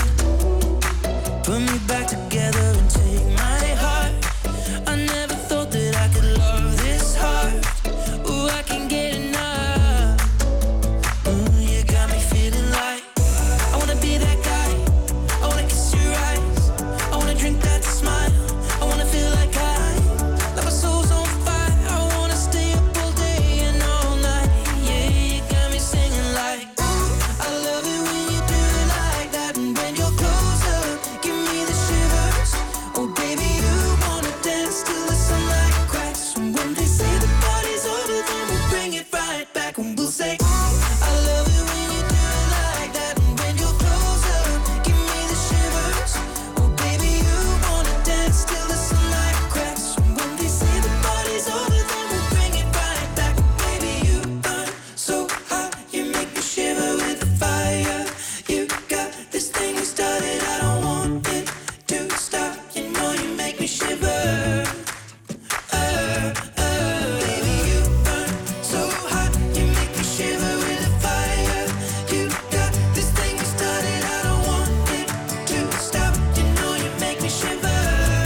Put me back together and take my heart. I never thought that I could love this hard. Ooh, I can get enough. Ooh, you got me feeling like I wanna be that guy. I wanna kiss your eyes. I wanna drink that smile. I wanna feel like I, like my soul's on fire. I wanna stay up all day and all night. Yeah, you got me singing like, ooh, I love it when you do it like that. And when you're close up, give me the shivers. Oh baby, you wanna dance till the sunlight cracks. And when they say the party's over, then we'll bring it right back. And we'll say, ooh, I love it when you do it like that. And when you're close up, give me the shivers. Oh baby, you wanna dance till the sunlight cracks. And when they say the party's over, then we'll bring it right back. Baby, you burn so hot, you make me shiver with the fire. You got this thing you started, I don't want it to stop. You know you make me shiver. Uh, uh, baby, you burn so hot, you make me shiver with the fire. You got this thing you started, I don't want it to stop. You know you make me shiver.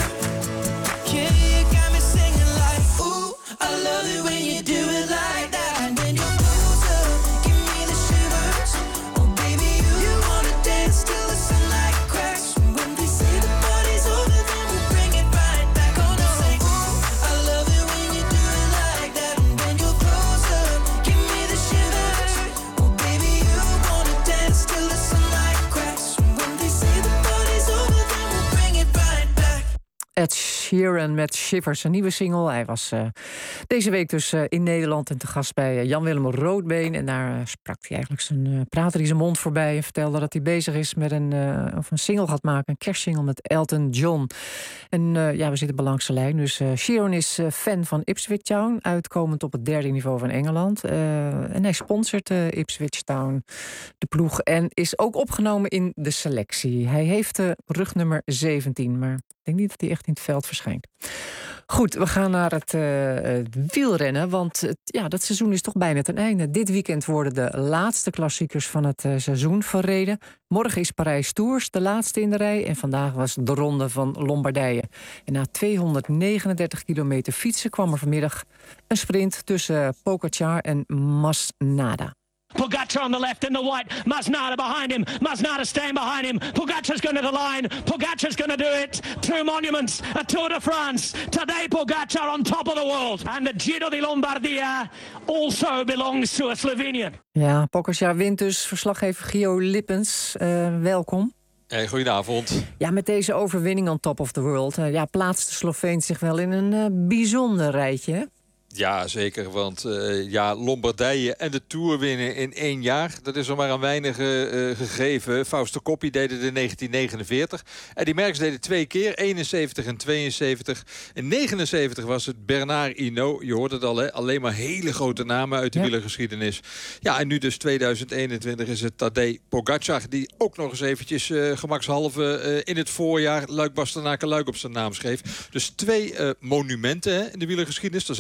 Yeah, you got me singing like, ooh, I love it when you do it like that. And when you're close up, give me the shivers. Oh baby, you, you wanna dance till the sunlight cracks. And when they say the party's over, then we'll bring it right back. Oh no, say, ooh, I love it when you do it like that. And when you're close up, give me the shivers. Oh baby, you wanna dance till the sunlight cracks. And when they say the party's over, then we'll bring it right back. Ed Sheeran met Shivers, een nieuwe single. Hij was uh, deze week dus uh, in Nederland en te gast bij uh, Jan-Willem Roodbeen. En daar uh, sprak hij eigenlijk zijn, uh, praatte hij zijn mond voorbij en vertelde dat hij bezig is met een, uh, of een single gaat maken. Een kerstsingle met Elton John. En uh, ja, we zitten bij langs de lijn. Dus uh, Sheeran is uh, fan van Ipswich Town, uitkomend op het derde niveau van Engeland. Uh, en hij sponsort uh, Ipswich Town, de ploeg. En is ook opgenomen in de selectie. Hij heeft uh, rugnummer zeventien, maar ik denk niet dat hij echt in het veld verschijnt. Goed, we gaan naar het, uh, het wielrennen, want het, ja, dat seizoen is toch bijna ten einde. Dit weekend worden de laatste klassiekers van het uh, seizoen verreden. Morgen is Parijs-Tours, de laatste in de rij. En vandaag was de ronde van Lombardije. En na tweehonderdnegenendertig kilometer fietsen kwam er vanmiddag een sprint tussen Pogačar en Masnada. Pogačar on the left in the white, Masnada behind him, Masnada staying behind him, Pogačar's going to the line, Pogačar's going to do it, two monuments, a Tour de France, today Pogačar on top of the world, and the Giro di Lombardia also belongs to a Slovenian. Ja, Pogačar wint dus, verslaggever Gio Lippens, uh, welkom. Hey, goedenavond. Ja, met deze overwinning on top of the world, uh, ja, plaatst de Sloveen zich wel in een uh, bijzonder rijtje, hè? Ja, zeker. Want uh, ja, Lombardije en de Tour winnen in één jaar. Dat is er maar aan weinigen uh, gegeven. Fausto Coppi deed het in negentien negenenveertig. Eddy Merckx deed het twee keer. eenenzeventig en tweeënzeventig. In negenenzeventig was het Bernard Hinault. Je hoort het al, hè? Alleen maar hele grote namen uit de ja. wielergeschiedenis. Ja, en nu dus tweeduizend eenentwintig is het Tadej Pogačar. Die ook nog eens eventjes uh, gemakshalve uh, in het voorjaar Luik Bastenaken Luik op zijn naam schreef. Dus twee uh, monumenten hè, in de wielergeschiedenis. Er zijn maar vijf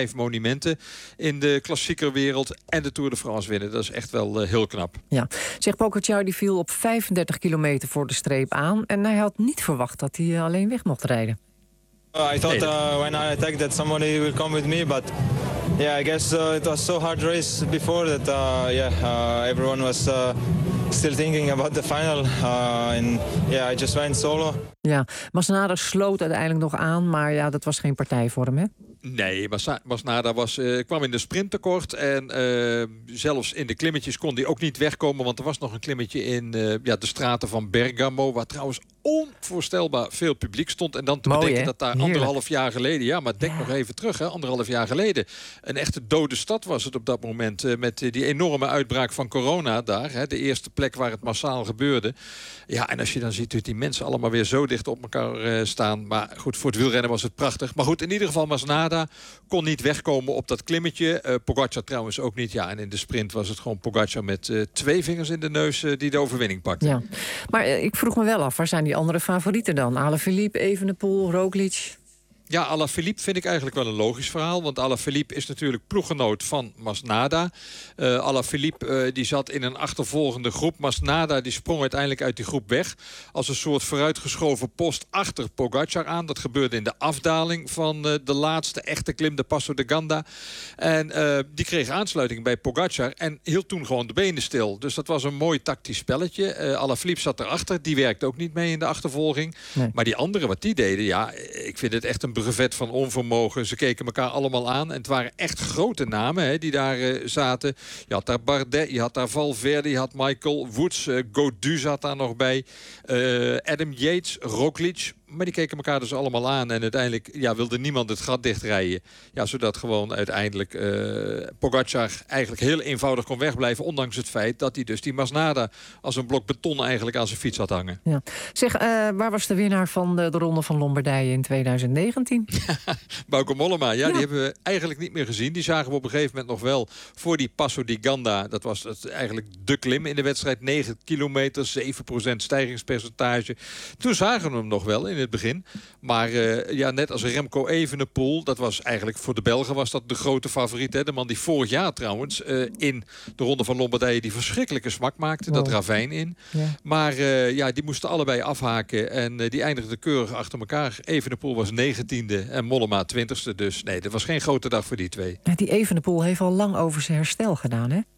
vijf monumenten in de klassiekerwereld en de Tour de France winnen. Dat is echt wel uh, heel knap. Ja, zeg, Pogacar die viel op vijfendertig kilometer voor de streep aan en hij had niet verwacht dat hij alleen weg mocht rijden. Uh, I thought uh, when I attacked that somebody will come with me, but yeah, I guess uh, it was so hard race before that uh, yeah, uh, everyone was uh, still thinking about the final uh, and yeah, I just went solo. Ja, Masnada sloot uiteindelijk nog aan, maar ja, dat was geen partij voor hem, hè? Nee, Masnada was, uh, kwam in de sprint tekort. En uh, zelfs in de klimmetjes kon hij ook niet wegkomen. Want er was nog een klimmetje in uh, ja, de straten van Bergamo. Waar trouwens onvoorstelbaar veel publiek stond. En dan te Mooi, bedenken hè? dat daar Heerlijk. anderhalf jaar geleden... Ja, maar denk ja. nog even terug, hè, anderhalf jaar geleden. Een echte dode stad was het op dat moment. Uh, met uh, die enorme uitbraak van corona daar. Hè, de eerste plek waar het massaal gebeurde. Ja, en als je dan ziet dat die mensen allemaal weer zo dicht op elkaar uh, staan. Maar goed, voor het wielrennen was het prachtig. Maar goed, in ieder geval Masnada kon niet wegkomen op dat klimmetje. Uh, Pogacar trouwens ook niet. Ja, en in de sprint was het gewoon Pogacar met uh, twee vingers in de neus uh, die de overwinning pakte. Ja. Maar uh, ik vroeg me wel af, waar zijn die andere favorieten dan? Alaphilippe, Evenepoel, Roglic? Ja, Alaphilippe vind ik eigenlijk wel een logisch verhaal. Want Alaphilippe is natuurlijk ploeggenoot van Masnada. Uh, Alaphilippe uh, die zat in een achtervolgende groep. Masnada die sprong uiteindelijk uit die groep weg. Als een soort vooruitgeschoven post achter Pogacar aan. Dat gebeurde in de afdaling van uh, de laatste echte klim, de Passo de Ganda. En uh, die kreeg aansluiting bij Pogacar. En hield toen gewoon de benen stil. Dus dat was een mooi tactisch spelletje. Uh, Alaphilippe zat erachter. Die werkte ook niet mee in de achtervolging. Nee. Maar die anderen, wat die deden, ja, ik vind het echt een brevet van onvermogen. Ze keken elkaar allemaal aan. En het waren echt grote namen hè, die daar uh, zaten. Je had daar Bardet, je had daar Valverde, je had Michael Woods. Uh, Gaudu zat daar nog bij. Uh, Adam Yates, Roglic. Maar die keken elkaar dus allemaal aan. En uiteindelijk ja, wilde niemand het gat dichtrijden. Ja, zodat gewoon uiteindelijk uh, Pogacar eigenlijk heel eenvoudig kon wegblijven. Ondanks het feit dat hij dus die Masnada als een blok beton eigenlijk aan zijn fiets had hangen. Ja. Zeg, uh, waar was de winnaar van de, de Ronde van Lombardije in twintig negentien? Bauke Mollema, ja, ja, die hebben we eigenlijk niet meer gezien. Die zagen we op een gegeven moment nog wel voor die Passo di Ganda. Dat was het, eigenlijk de klim in de wedstrijd. negen kilometer, zeven procent stijgingspercentage. Toen zagen we hem nog wel in het begin. Maar uh, ja, net als Remco Evenepoel, dat was eigenlijk voor de Belgen was dat de grote favoriet. Hè? De man die vorig jaar trouwens uh, in de Ronde van Lombardije die verschrikkelijke smak maakte. Wow. Dat ravijn in. Ja. Maar uh, ja, die moesten allebei afhaken. En uh, die eindigden keurig achter elkaar. Evenepoel was negentiende en Mollema twintigste. Dus nee, dat was geen grote dag voor die twee. Ja, die Evenepoel heeft al lang over zijn herstel gedaan, hè?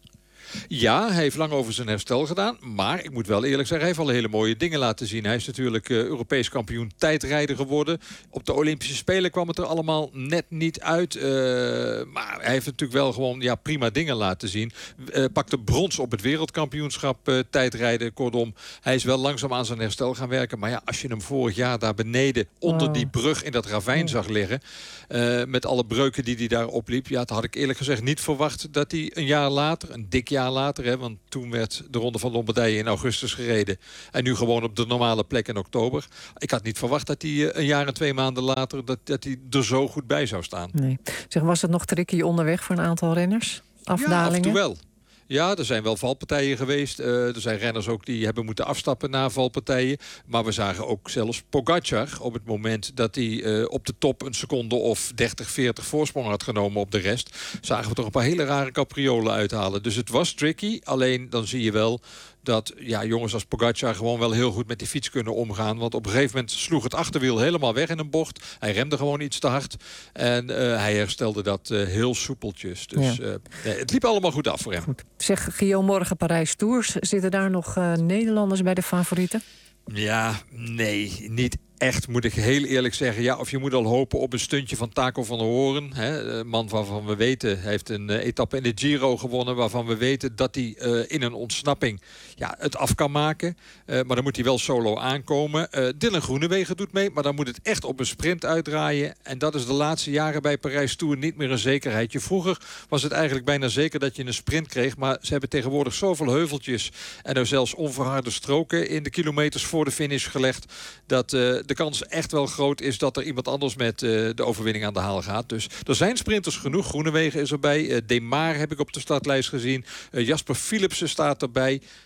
Ja, hij heeft lang over zijn herstel gedaan. Maar ik moet wel eerlijk zeggen, hij heeft al hele mooie dingen laten zien. Hij is natuurlijk uh, Europees kampioen tijdrijder geworden. Op de Olympische Spelen kwam het er allemaal net niet uit. Uh, maar hij heeft natuurlijk wel gewoon ja, prima dingen laten zien. Uh, pakte brons op het wereldkampioenschap uh, tijdrijden. Kortom, hij is wel langzaam aan zijn herstel gaan werken. Maar ja, als je hem vorig jaar daar beneden onder oh. die brug in dat ravijn oh. zag liggen. Uh, met alle breuken die hij daar opliep. Ja, dat had ik eerlijk gezegd niet verwacht dat hij een jaar later, een dik jaar later, hè, want toen werd de Ronde van Lombardije in augustus gereden. En nu gewoon op de normale plek in oktober. Ik had niet verwacht dat hij uh, een jaar en twee maanden later dat, dat hij er zo goed bij zou staan. Nee. Zeg, was het nog tricky onderweg voor een aantal renners? Afdalingen? Ja, af en toe wel. Ja, er zijn wel valpartijen geweest. Uh, er zijn renners ook die hebben moeten afstappen na valpartijen. Maar we zagen ook zelfs Pogacar op het moment dat hij uh, op de top een seconde of dertig, veertig voorsprong had genomen op de rest. Zagen we toch een paar hele rare capriolen uithalen. Dus het was tricky. Alleen dan zie je wel dat ja, jongens als Pogacar gewoon wel heel goed met die fiets kunnen omgaan. Want op een gegeven moment sloeg het achterwiel helemaal weg in een bocht. Hij remde gewoon iets te hard. En uh, hij herstelde dat uh, heel soepeltjes. Dus ja. uh, nee, het liep allemaal goed af voor hem. Goed. Zeg, Guillaume, morgen Parijs Tours. Zitten daar nog uh, Nederlanders bij de favorieten? Ja, nee, niet echt, moet ik heel eerlijk zeggen. Ja, of je moet al hopen op een stuntje van Taco van der Hoorn. Hè, een man waarvan we weten, hij heeft een uh, etappe in de Giro gewonnen, waarvan we weten dat hij uh, in een ontsnapping ja, het af kan maken. Uh, maar dan moet hij wel solo aankomen. Uh, Dylan Groenewegen doet mee, maar dan moet het echt op een sprint uitdraaien. En dat is de laatste jaren bij Parijs Tour niet meer een zekerheidje. Vroeger was het eigenlijk bijna zeker dat je een sprint kreeg. Maar ze hebben tegenwoordig zoveel heuveltjes en er zelfs onverharde stroken in de kilometers voor de finish gelegd, dat uh, de kans echt wel groot is dat er iemand anders met uh, de overwinning aan de haal gaat. Dus er zijn sprinters genoeg. Groenewegen is erbij. Uh, Demar heb ik op de startlijst gezien. Uh, Jasper Philipsen staat erbij.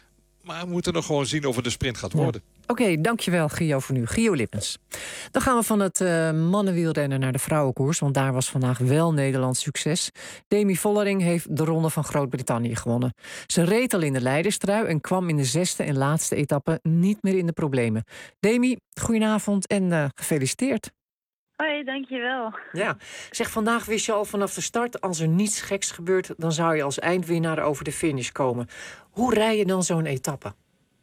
Maar we moeten nog gewoon zien of het de sprint gaat worden. Ja. Oké, okay, dankjewel Gio voor nu. Gio Lippens. Dan gaan we van het uh, mannenwielrennen naar de vrouwenkoers. Want daar was vandaag wel Nederlands succes. Demi Vollering heeft de Ronde van Groot-Brittannië gewonnen. Ze reed al in de leiderstrui en kwam in de zesde en laatste etappe niet meer in de problemen. Demi, goedenavond en uh, gefeliciteerd. Hoi, dankjewel. Ja, zeg, vandaag wist je al vanaf de start, als er niets geks gebeurt, dan zou je als eindwinnaar over de finish komen. Hoe rij je dan zo'n etappe?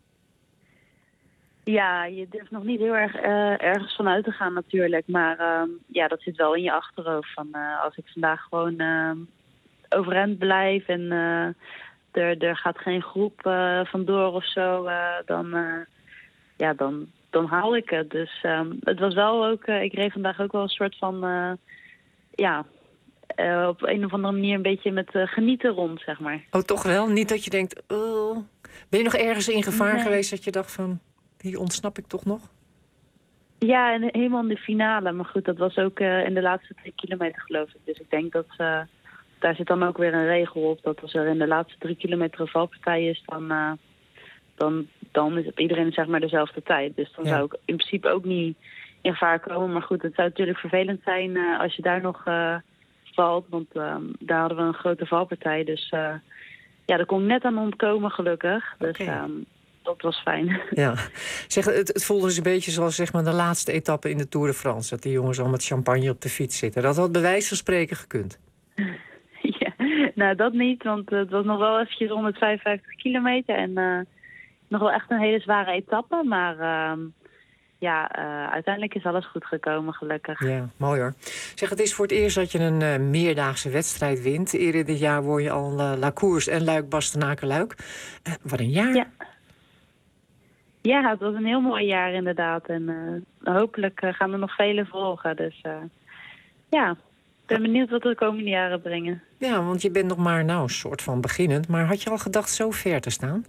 Ja, je durft nog niet heel erg uh, ergens van uit te gaan natuurlijk. Maar uh, ja, dat zit wel in je achterhoofd. Van, uh, als ik vandaag gewoon uh, overeind blijf en uh, er, er gaat geen groep uh, vandoor of zo, uh, dan, uh, ja, dan, dan haal ik het. Dus um, het was wel ook, uh, ik reed vandaag ook wel een soort van, uh, ja, uh, op een of andere manier een beetje met uh, genieten rond, zeg maar. Oh, toch wel? Niet dat je denkt, oh. Ben je nog ergens in gevaar nee. geweest dat je dacht van, hier ontsnap ik toch nog? Ja, en helemaal in de finale. Maar goed, dat was ook uh, in de laatste drie kilometer, geloof ik. Dus ik denk dat uh, daar zit dan ook weer een regel op. Dat als er in de laatste drie kilometer een valpartij is, dan, uh, dan, dan is op iedereen zeg maar dezelfde tijd. Dus dan ja. zou ik in principe ook niet in gevaar komen. Maar goed, het zou natuurlijk vervelend zijn uh, als je daar nog uh, valt. Want uh, daar hadden we een grote valpartij. Dus uh, ja, daar kon ik net aan ontkomen, gelukkig. Dus okay. um, dat was fijn. Ja, zeg, het, het voelde dus een beetje zoals zeg maar de laatste etappe in de Tour de France. Dat die jongens al met champagne op de fiets zitten. Dat had bij wijze van spreken gekund. Ja, nou dat niet, want het was nog wel eventjes honderdvijfenvijftig kilometer. En uh, nog wel echt een hele zware etappe. Maar uh, ja, uh, uiteindelijk is alles goed gekomen, gelukkig. Ja, mooi hoor. Zeg, het is voor het eerst dat je een uh, meerdaagse wedstrijd wint. Eerder dit jaar word je al uh, La Koers en Luik-Bastenaken-Luik. Uh, wat een jaar. Ja. Ja, het was een heel mooi jaar inderdaad. En uh, hopelijk uh, gaan er nog vele volgen. Dus uh, ja, ik ben benieuwd wat de komende jaren brengen. Ja, want je bent nog maar nou een soort van beginnend. Maar had je al gedacht zo ver te staan?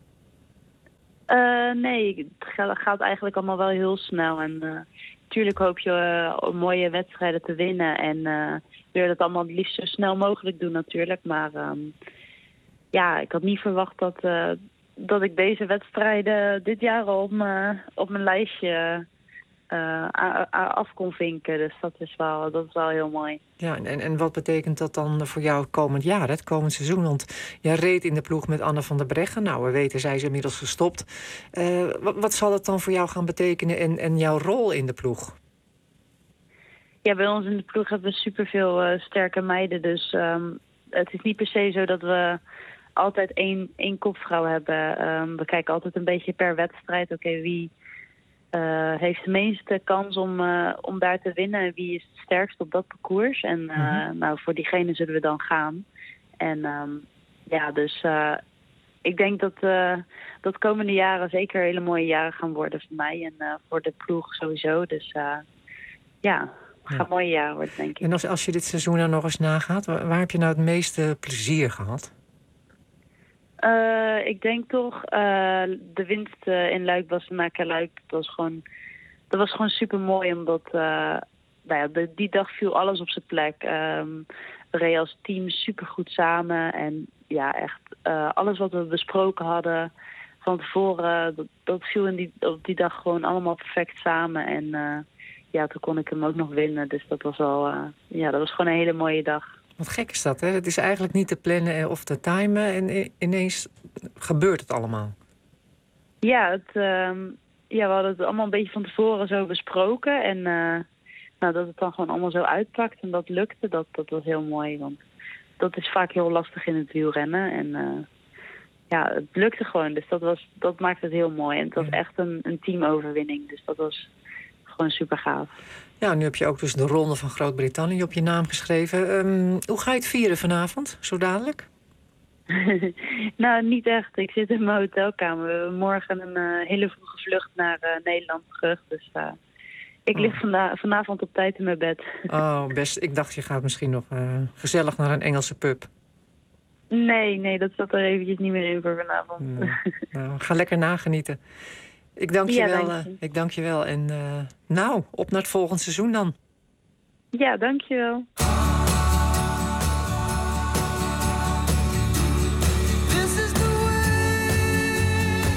Uh, nee, het gaat eigenlijk allemaal wel heel snel. En natuurlijk uh, hoop je uh, mooie wedstrijden te winnen. En uh, wil je dat allemaal het liefst zo snel mogelijk doen natuurlijk. Maar um, ja, ik had niet verwacht dat... Uh, dat ik deze wedstrijden dit jaar al op mijn, op mijn lijstje uh, af kon vinken. Dus dat is wel, dat is wel heel mooi. Ja, en, en wat betekent dat dan voor jou komend jaar, het komend seizoen? Want jij reed in de ploeg met Anne van der Breggen. Nou, we weten, zij is inmiddels gestopt. Uh, wat, wat zal het dan voor jou gaan betekenen en, en jouw rol in de ploeg? Ja, bij ons in de ploeg hebben we superveel uh, sterke meiden. Dus um, het is niet per se zo dat we altijd één, één kopvrouw hebben. Um, we kijken altijd een beetje per wedstrijd. Oké, okay, wie uh, heeft de meeste kans om, uh, om daar te winnen? En wie is het sterkst op dat parcours? En uh, mm-hmm. nou, voor diegene zullen we dan gaan. En um, ja, dus uh, ik denk dat, uh, dat komende jaren zeker hele mooie jaren gaan worden voor mij. En uh, voor de ploeg sowieso. Dus uh, ja, het gaat ja. mooie jaren worden, denk ik. En als, als je dit seizoen nou nog eens nagaat, waar, waar heb je nou het meeste plezier gehad? Uh, ik denk toch uh, de winst uh, in Luik-Bastenaken-Luik. Dat was gewoon, dat was gewoon super mooi, omdat uh, nou ja, de, die dag viel alles op zijn plek. Um, we reden als team super goed samen en ja, echt uh, alles wat we besproken hadden van tevoren, dat, dat viel in die, op die dag gewoon allemaal perfect samen. En uh, ja, toen kon ik hem ook nog winnen, dus dat was wel, uh, ja, dat was gewoon een hele mooie dag. Wat gek is dat, hè? Het is eigenlijk niet te plannen of te timen en ineens gebeurt het allemaal. Ja, het, uh, ja, we hadden het allemaal een beetje van tevoren zo besproken. En uh, nou, dat het dan gewoon allemaal zo uitpakt en dat lukte, dat, dat was heel mooi. Want dat is vaak heel lastig in het wielrennen. En uh, ja, het lukte gewoon, dus dat, was, dat maakt het heel mooi. En het was echt een, een teamoverwinning, dus dat was gewoon super gaaf. Ja, nu heb je ook dus de Ronde van Groot-Brittannië op je naam geschreven. Um, hoe ga je het vieren vanavond, zo dadelijk? Nou, niet echt. Ik zit in mijn hotelkamer. We hebben morgen een uh, hele vroege vlucht naar uh, Nederland terug. Dus uh, ik lig oh. vanda- vanavond op tijd in mijn bed. Oh, best. Ik dacht, je gaat misschien nog uh, gezellig naar een Engelse pub. Nee, nee, dat zat er eventjes niet meer in voor vanavond. Nee. Nou, ga lekker nagenieten. Ik dank je, ja, wel, dank je. Uh, ik dank je wel. En uh, nou, op naar het volgende seizoen dan. Ja, dank je wel. This is the way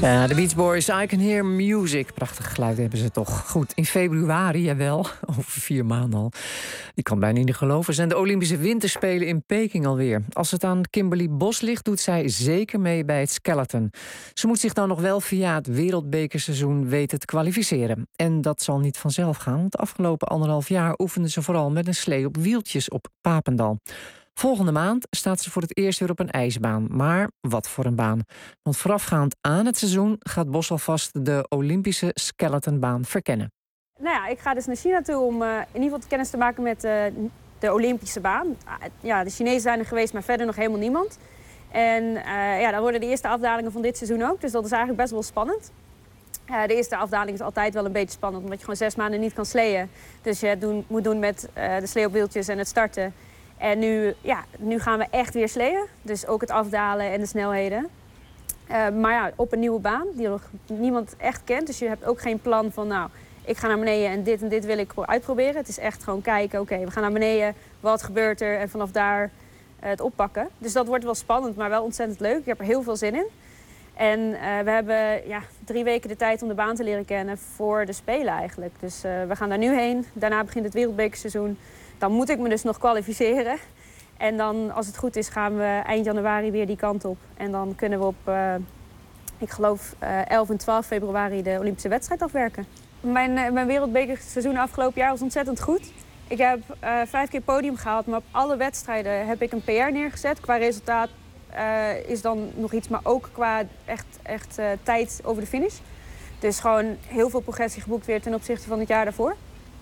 Ja, de Beach Boys, I Can Hear Music. Prachtig geluid hebben ze toch. Goed, in februari, jawel, over vier maanden al. Ik kan bijna niet geloven, zijn de Olympische Winterspelen in Peking alweer. Als het aan Kimberly Bos ligt, doet zij zeker mee bij het skeleton. Ze moet zich dan nog wel via het wereldbekerseizoen weten te kwalificeren. En dat zal niet vanzelf gaan, want de afgelopen anderhalf jaar oefende ze vooral met een slee op wieltjes op Papendal. Volgende maand staat ze voor het eerst weer op een ijsbaan. Maar wat voor een baan. Want voorafgaand aan het seizoen gaat Bos alvast de Olympische skeletonbaan verkennen. Nou ja, ik ga dus naar China toe om uh, in ieder geval kennis te maken met uh, de Olympische baan. Uh, ja, de Chinezen zijn er geweest, maar verder nog helemaal niemand. En uh, ja, dan worden de eerste afdalingen van dit seizoen ook. Dus dat is eigenlijk best wel spannend. Uh, de eerste afdaling is altijd wel een beetje spannend, omdat je gewoon zes maanden niet kan sleeën. Dus je het doen, moet doen met uh, de slee op wieltjes en het starten. En nu, ja, nu gaan we echt weer sleeën. Dus ook het afdalen en de snelheden. Uh, maar ja, op een nieuwe baan die nog niemand echt kent. Dus je hebt ook geen plan van, nou, ik ga naar beneden en dit en dit wil ik uitproberen. Het is echt gewoon kijken, oké, okay, we gaan naar beneden, wat gebeurt er? En vanaf daar uh, het oppakken. Dus dat wordt wel spannend, maar wel ontzettend leuk. Ik heb er heel veel zin in. En uh, we hebben ja, drie weken de tijd om de baan te leren kennen voor de Spelen eigenlijk. Dus uh, we gaan daar nu heen. Daarna begint het wereldbekerseizoen. Dan moet ik me dus nog kwalificeren. En dan, als het goed is, gaan we eind januari weer die kant op. En dan kunnen we op, uh, ik geloof, uh, elf en twaalf februari de Olympische wedstrijd afwerken. Mijn, uh, mijn wereldbekerseizoen afgelopen jaar was ontzettend goed. Ik heb uh, vijf keer podium gehaald, maar op alle wedstrijden heb ik een P R neergezet. Qua resultaat uh, is dan nog iets, maar ook qua echt, echt uh, tijd over de finish. Dus gewoon heel veel progressie geboekt weer ten opzichte van het jaar daarvoor.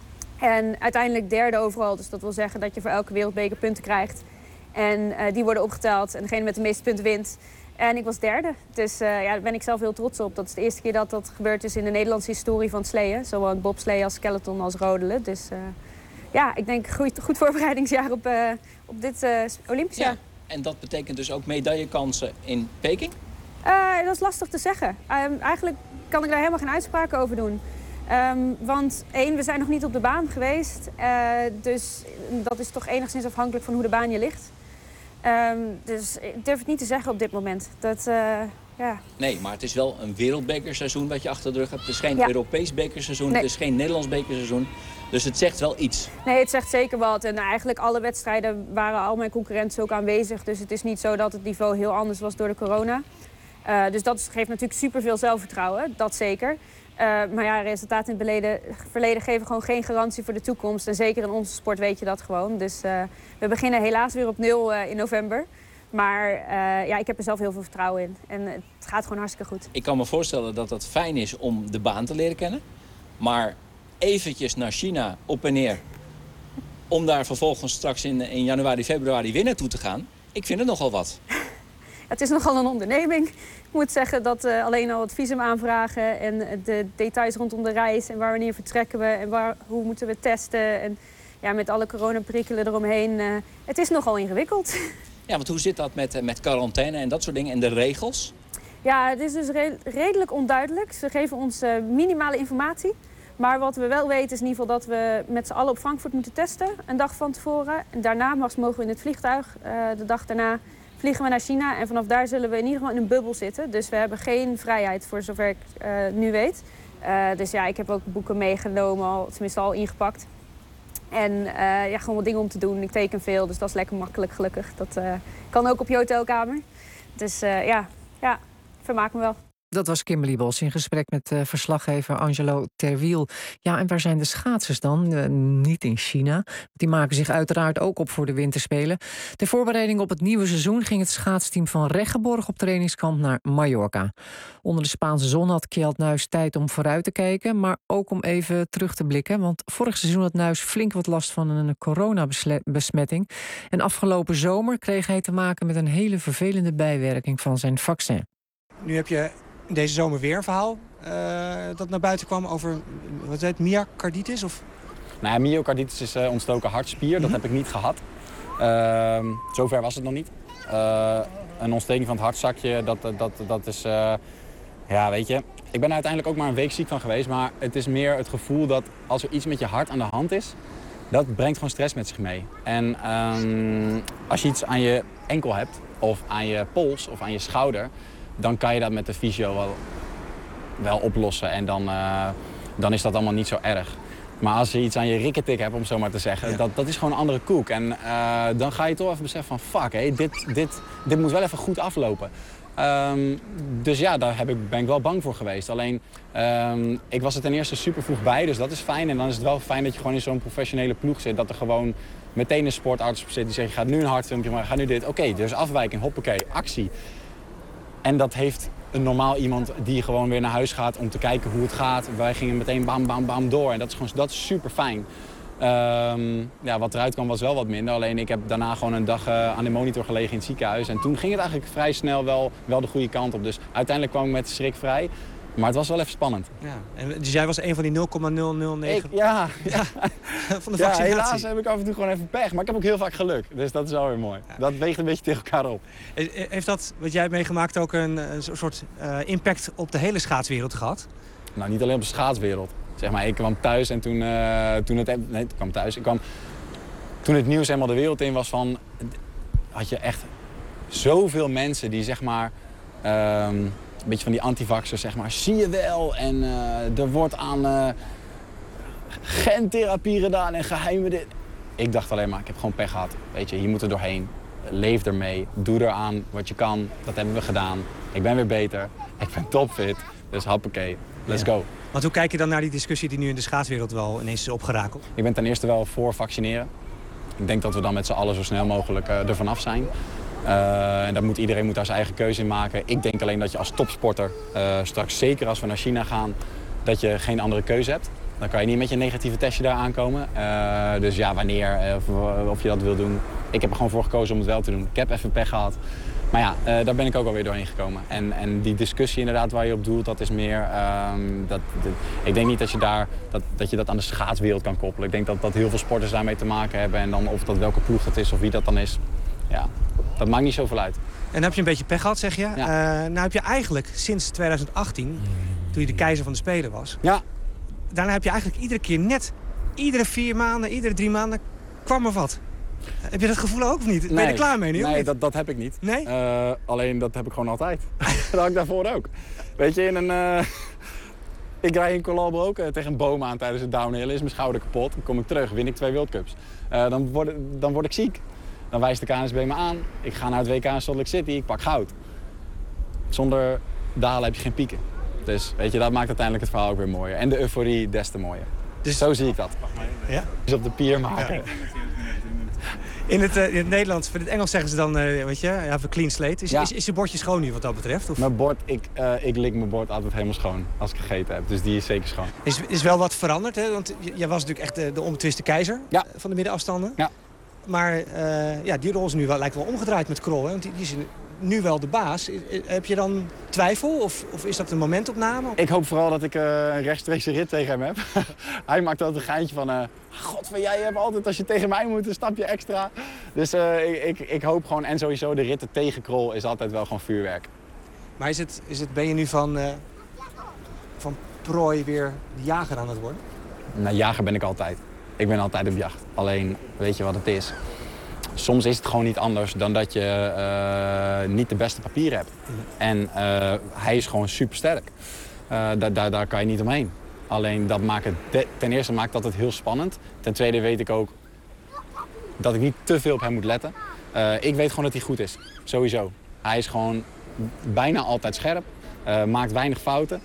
En uiteindelijk derde overal, dus dat wil zeggen dat je voor elke wereldbeker punten krijgt. En uh, die worden opgeteld en degene met de meeste punten wint. En ik was derde, dus uh, ja, daar ben ik zelf heel trots op. Dat is de eerste keer dat dat gebeurd is in de Nederlandse historie van het sleeën. Zowel het bobsleeën als skeleton als rodelen. Dus uh, ja, ik denk goed, goed voorbereidingsjaar op, uh, op dit uh, Olympisch jaar. Ja, en dat betekent dus ook medaillekansen in Peking? Uh, dat is lastig te zeggen. Uh, eigenlijk kan ik daar helemaal geen uitspraken over doen. Um, want één, we zijn nog niet op de baan geweest. Uh, dus dat is toch enigszins afhankelijk van hoe de baan je ligt. Um, dus ik durf het niet te zeggen op dit moment. Dat, uh, ja. Nee, maar het is wel een wereldbekerseizoen wat je achter de rug hebt. Het is geen ja. Europees bekerseizoen, nee. Het is geen Nederlands bekerseizoen. Dus het zegt wel iets. Nee, het zegt zeker wat. En eigenlijk alle wedstrijden waren al mijn concurrenten ook aanwezig. Dus het is niet zo dat het niveau heel anders was door de corona. Uh, dus dat geeft natuurlijk superveel zelfvertrouwen, dat zeker. Uh, maar ja, resultaten in het verleden, verleden geven gewoon geen garantie voor de toekomst. En zeker in onze sport weet je dat gewoon. Dus uh, we beginnen helaas weer op nul uh, in november. Maar uh, ja, ik heb er zelf heel veel vertrouwen in. En het gaat gewoon hartstikke goed. Ik kan me voorstellen dat het fijn is om de baan te leren kennen. Maar eventjes naar China op en neer. Om daar vervolgens straks in, in januari, februari weer naartoe te gaan. Ik vind het nogal wat. Het is nogal een onderneming. Ik moet zeggen dat uh, alleen al het visum aanvragen en de details rondom de reis en waar wanneer vertrekken we en waar, hoe moeten we testen en ja, met alle coronaperikelen eromheen. Uh, het is nogal ingewikkeld. Ja, want hoe zit dat met, met quarantaine en dat soort dingen en de regels? Ja, het is dus re redelijk onduidelijk. Ze geven ons uh, minimale informatie. Maar wat we wel weten is in ieder geval dat we met z'n allen op Frankfurt moeten testen. Een dag van tevoren. En daarna mogen we in het vliegtuig. Uh, de dag daarna vliegen we naar China. En vanaf daar zullen we in ieder geval in een bubbel zitten. Dus we hebben geen vrijheid voor zover ik uh, nu weet. Uh, dus ja, ik heb ook boeken meegenomen, al, tenminste al ingepakt. En uh, ja, gewoon wat dingen om te doen. Ik teken veel, dus dat is lekker makkelijk gelukkig. Dat uh, kan ook op je hotelkamer. Dus uh, ja, ja, vermaak me wel. Dat was Kimberly Bos in gesprek met uh, verslaggever Angelo Terwiel. Ja, en waar zijn de schaatsers dan? Uh, niet in China. Die maken zich uiteraard ook op voor de winterspelen. Ter voorbereiding op het nieuwe seizoen ging het schaatsteam van Reggeborg op trainingskamp naar Mallorca. Onder de Spaanse zon had Kjeld Nuis tijd om vooruit te kijken, maar ook om even terug te blikken. Want vorig seizoen had Nuis flink wat last van een coronabesmetting. En afgelopen zomer kreeg hij te maken met een hele vervelende bijwerking van zijn vaccin. Nu heb je deze zomer weer een verhaal uh, dat naar buiten kwam over, wat heet, myocarditis? Of? Nou ja, myocarditis is uh, ontstoken hartspier. Mm-hmm. Dat heb ik niet gehad. Uh, zover was het nog niet. Uh, een ontsteking van het hartzakje, dat, dat, dat is... Uh, ja, weet je, ik ben er uiteindelijk ook maar een week ziek van geweest. Maar het is meer het gevoel dat als er iets met je hart aan de hand is, dat brengt gewoon stress met zich mee. En um, als je iets aan je enkel hebt, of aan je pols, of aan je schouder, dan kan je dat met de fysio wel wel oplossen. En dan, uh, dan is dat allemaal niet zo erg. Maar als je iets aan je rikketik hebt, om het zo maar te zeggen, ja. dat, dat is gewoon een andere koek. En uh, dan ga je toch even beseffen van fuck, hey, dit, dit, dit moet wel even goed aflopen. Um, dus ja, daar heb ik, ben ik wel bang voor geweest. Alleen, um, ik was er ten eerste super vroeg bij, dus dat is fijn. En dan is het wel fijn dat je gewoon in zo'n professionele ploeg zit. Dat er gewoon meteen een sportarts op zit die zegt, je gaat nu een hartfilmpje maken, ga nu dit. Oké, okay, dus afwijking, hoppakee, actie. En dat heeft een normaal iemand die gewoon weer naar huis gaat om te kijken hoe het gaat. Wij gingen meteen bam, bam, bam door. En dat is gewoon dat is super fijn. Um, ja, wat eruit kwam was wel wat minder. Alleen ik heb daarna gewoon een dag uh, aan de monitor gelegen in het ziekenhuis. En toen ging het eigenlijk vrij snel wel, wel de goede kant op. Dus uiteindelijk kwam ik met schrik vrij. Maar het was wel even spannend. Ja, en dus jij was een van die nul komma nul nul negen ik, ja, ja. van de ja, vaccinatie? Helaas heb ik af en toe gewoon even pech. Maar ik heb ook heel vaak geluk. Dus dat is wel weer mooi. Ja. Dat weegt een beetje tegen elkaar op. Heeft dat, wat jij hebt meegemaakt, ook een, een soort uh, impact op de hele schaatswereld gehad? Nou, niet alleen op de schaatswereld. Zeg maar, ik kwam thuis en toen, uh, toen het... Nee, ik kwam thuis. Ik kwam, toen het nieuws helemaal de wereld in was van... had je echt zoveel mensen die zeg maar... Um, een beetje van die antivaxers, zeg maar. Zie je wel. En uh, er wordt aan uh, gentherapie gedaan en geheime dit. Ik dacht alleen maar, ik heb gewoon pech gehad. Weet je, je moet er doorheen. Leef ermee. Doe eraan wat je kan. Dat hebben we gedaan. Ik ben weer beter. Ik ben topfit. Dus hoppakee. Let's ja. go. Want hoe kijk je dan naar die discussie die nu in de schaatswereld wel ineens is opgerakeld? Ik ben ten eerste wel voor vaccineren. Ik denk dat we dan met z'n allen zo snel mogelijk uh, ervan af zijn. Uh, en daar moet, iedereen moet daar zijn eigen keuze in maken. Ik denk alleen dat je als topsporter, uh, straks zeker als we naar China gaan, dat je geen andere keuze hebt. Dan kan je niet met je negatieve testje daar aankomen. Uh, dus ja, wanneer, uh, of, of je dat wil doen. Ik heb er gewoon voor gekozen om het wel te doen. Ik heb even pech gehad. Maar ja, uh, daar ben ik ook alweer doorheen gekomen. En, en die discussie inderdaad waar je op doelt, dat is meer... Um, dat, dat, ik denk niet dat je, daar, dat, dat je dat aan de schaatswereld kan koppelen. Ik denk dat, dat heel veel sporters daarmee te maken hebben. En dan of dat welke ploeg dat is of wie dat dan is. Ja, dat maakt niet zoveel uit. En dan heb je een beetje pech gehad, zeg je. Ja. Uh, nou heb je eigenlijk sinds twintig achttien, toen je de keizer van de Spelen was... Ja. Daarna heb je eigenlijk iedere keer net, iedere vier maanden, iedere drie maanden, kwam er wat. Heb je dat gevoel ook of niet? Ben nee, je er klaar mee nu? Nee, dat, dat heb ik niet. Nee? Uh, alleen dat heb ik gewoon altijd. Dat had ik daarvoor ook. Weet je, in een... Uh... Ik rij in Colombo ook uh, tegen een boom aan tijdens het downhill. Is mijn schouder kapot. Dan kom ik terug, win ik twee World Cups. Uh, dan, word, dan word ik ziek. Dan wijst de K N S B me aan. Ik ga naar het W K in Salt Lake City, ik pak goud. Zonder dalen heb je geen pieken. Dus weet je, dat maakt uiteindelijk het verhaal ook weer mooier. En de euforie des te mooier. Dus zo zie ik dat. Ja? Dus op de pier maken. Ja. In het, uh, in het Nederlands, in het Engels zeggen ze dan, uh, weet je, je hebt een clean slate. Is, ja. is, is je bordje schoon nu wat dat betreft? Of? Mijn bord, ik, uh, ik lik mijn bord altijd helemaal schoon als ik gegeten heb. Dus die is zeker schoon. Is, is wel wat veranderd, hè? Want jij was natuurlijk echt de, de onbetwiste keizer ja. van de middenafstanden. Ja. Maar uh, ja, die rol is nu wel, lijkt wel omgedraaid met Krol. Hè? Want die, die is nu wel de baas. Heb je dan twijfel of, of is dat een momentopname? Ik hoop vooral dat ik uh, een rechtstreekse rit tegen hem heb. Hij maakt altijd een geintje van... Uh, God, van jij hebt altijd als je tegen mij moet een stapje extra. Dus uh, ik, ik, ik hoop gewoon... En sowieso de ritten tegen Krol is altijd wel gewoon vuurwerk. Maar is het, is het, ben je nu van, uh, van prooi weer de jager aan het worden? Nou, jager ben ik altijd. Ik ben altijd op jacht. Alleen, weet je wat het is? Soms is het gewoon niet anders dan dat je uh, niet de beste papieren hebt. Mm-hmm. En uh, hij is gewoon supersterk. Uh, daar, daar, daar kan je niet omheen. Alleen dat maakt het de, ten eerste maakt dat het heel spannend. Ten tweede weet ik ook dat ik niet te veel op hem moet letten. Uh, ik weet gewoon dat hij goed is. Sowieso. Hij is gewoon bijna altijd scherp. Uh, maakt weinig fouten.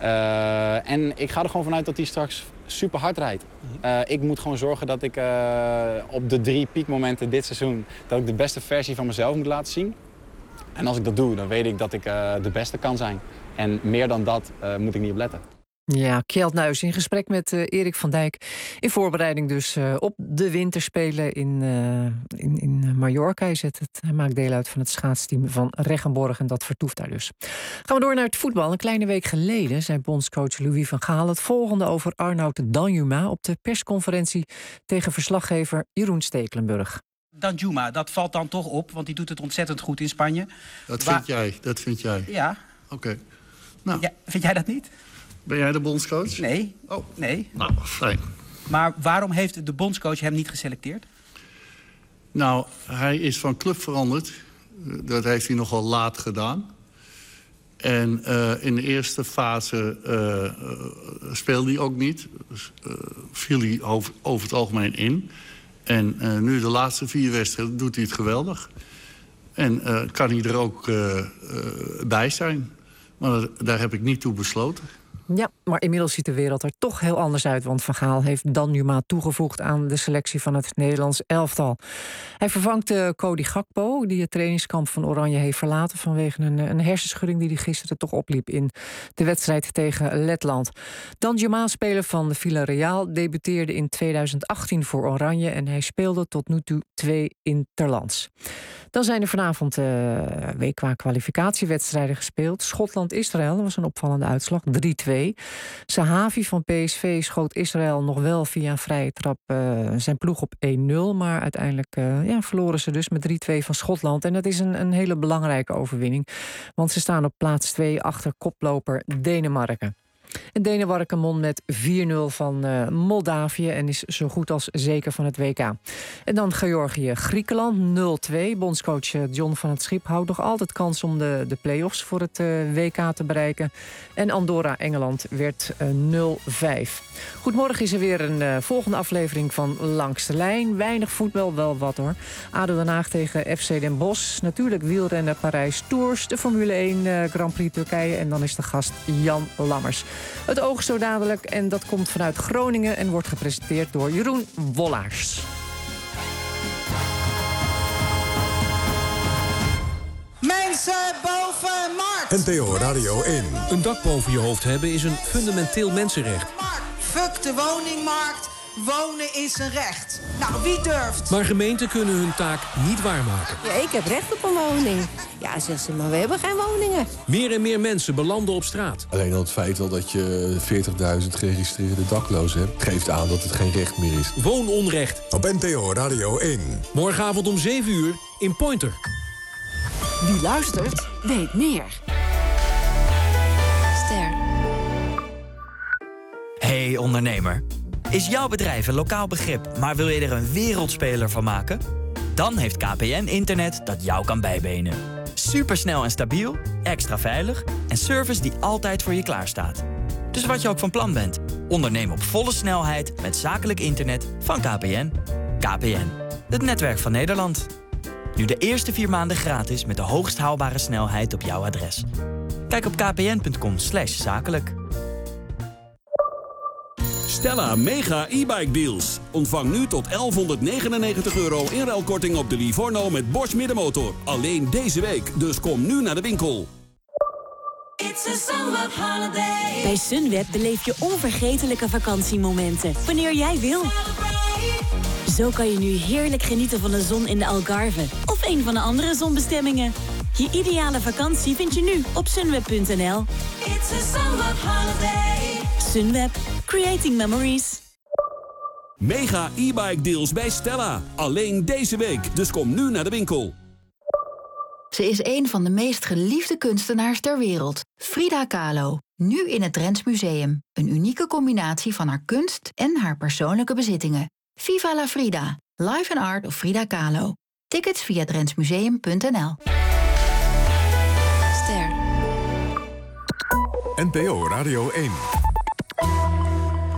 Uh, en ik ga er gewoon vanuit dat hij straks super hard rijdt. Uh, ik moet gewoon zorgen dat ik uh, op de drie piekmomenten dit seizoen... dat ik de beste versie van mezelf moet laten zien. En als ik dat doe, dan weet ik dat ik uh, de beste kan zijn. En meer dan dat uh, moet ik niet op letten. Ja, Kjeld Nuis in gesprek met uh, Erik van Dijk. In voorbereiding dus uh, op de winterspelen in, uh, in, in Mallorca. Hij, zet het, hij maakt deel uit van het schaatsteam van Reggenborg en dat vertoeft daar dus. Gaan we door naar het voetbal. Een kleine week geleden zei bondscoach Louis van Gaal het volgende over Arnaud Danjuma op de persconferentie tegen verslaggever Jeroen Stekelenburg. Danjuma, dat valt dan toch op, want die doet het ontzettend goed in Spanje. Dat Waar... vind jij, dat vind jij? Ja. Oké. Okay. Nou. Ja, vind jij dat niet? Ben jij de bondscoach? Nee. Oh. Nee. Nou, fijn. Maar waarom heeft de bondscoach hem niet geselecteerd? Nou, hij is van club veranderd. Dat heeft hij nogal laat gedaan. En uh, in de eerste fase uh, uh, speelde hij ook niet. Dus, uh, viel hij over, over het algemeen in. En uh, nu de laatste vier wedstrijden doet hij het geweldig. En uh, kan hij er ook uh, uh, bij zijn. Maar daar heb ik niet toe besloten. Ja, maar inmiddels ziet de wereld er toch heel anders uit. Want Van Gaal heeft Danjuma toegevoegd aan de selectie van het Nederlands elftal. Hij vervangt uh, Cody Gakpo, die het trainingskamp van Oranje heeft verlaten vanwege een, een hersenschudding die hij gisteren toch opliep in de wedstrijd tegen Letland. Danjuma, speler van Villarreal, debuteerde in tweeduizend achttien voor Oranje en hij speelde tot nu toe twee interlands. Dan zijn er vanavond uh, W K-kwalificatiewedstrijden gespeeld. Schotland-Israël, dat was een opvallende uitslag, drie twee. Sahavi van P S V schoot Israël nog wel via een vrije trap uh, zijn ploeg op één nul. Maar uiteindelijk uh, ja, verloren ze dus met drie twee van Schotland. En dat is een, een hele belangrijke overwinning. Want ze staan op plaats twee achter koploper Denemarken. En Denemarken won met vier nul van uh, Moldavië en is zo goed als zeker van het W K. En dan Georgië-Griekenland nul twee. Bondscoach John van het Schip houdt nog altijd kans om de, de play-offs voor het uh, W K te bereiken. En Andorra-Engeland werd uh, nul vijf. Goedemorgen is er weer een uh, volgende aflevering van Langs de Lijn. Weinig voetbal, wel wat hoor. A D O Den Haag tegen F C Den Bosch. Natuurlijk wielrennen Parijs Tours. De Formule één uh, Grand Prix Turkije. En dan is de gast Jan Lammers. Het oog zo dadelijk en dat komt vanuit Groningen en wordt gepresenteerd door Jeroen Wollaars. Mensen boven markt! N T O Radio één. Een dak boven je hoofd hebben is een fundamenteel mensenrecht. Fuck de woningmarkt. Wonen is een recht. Nou, wie durft? Maar gemeenten kunnen hun taak niet waarmaken. Ja, ik heb recht op een woning. Ja, zegt ze, maar we hebben geen woningen. Meer en meer mensen belanden op straat. Alleen al het feit wel dat je veertigduizend geregistreerde daklozen hebt, geeft aan dat het geen recht meer is. Woononrecht. Op N T O Radio één. Morgenavond om zeven uur in Pointer. Wie luistert, weet meer. Ster. Hey ondernemer. Is jouw bedrijf een lokaal begrip, maar wil je er een wereldspeler van maken? Dan heeft K P N internet dat jou kan bijbenen. Supersnel en stabiel, extra veilig en service die altijd voor je klaarstaat. Dus wat je ook van plan bent, onderneem op volle snelheid met zakelijk internet van K P N. K P N, het netwerk van Nederland. Nu de eerste vier maanden gratis met de hoogst haalbare snelheid op jouw adres. Kijk op kpn.com slash zakelijk. Stella Mega e-bike deals. Ontvang nu tot elfhonderdnegenennegentig euro inruilkorting op de Livorno met Bosch middenmotor. Alleen deze week, dus kom nu naar de winkel. It's a summer holiday. Bij Sunweb beleef je onvergetelijke vakantiemomenten. Wanneer jij wil. Zo kan je nu heerlijk genieten van de zon in de Algarve. Of een van de andere zonbestemmingen. Je ideale vakantie vind je nu op sunweb punt n l. It's a summer holiday. Sunweb. Creating memories. Mega e-bike deals bij Stella. Alleen deze week, dus kom nu naar de winkel. Ze is een van de meest geliefde kunstenaars ter wereld. Frida Kahlo. Nu in het Drents Museum. Een unieke combinatie van haar kunst en haar persoonlijke bezittingen. Viva la Frida. Life and Art of Frida Kahlo. Tickets via drentsmuseum punt n l. Ster. N P O Radio één.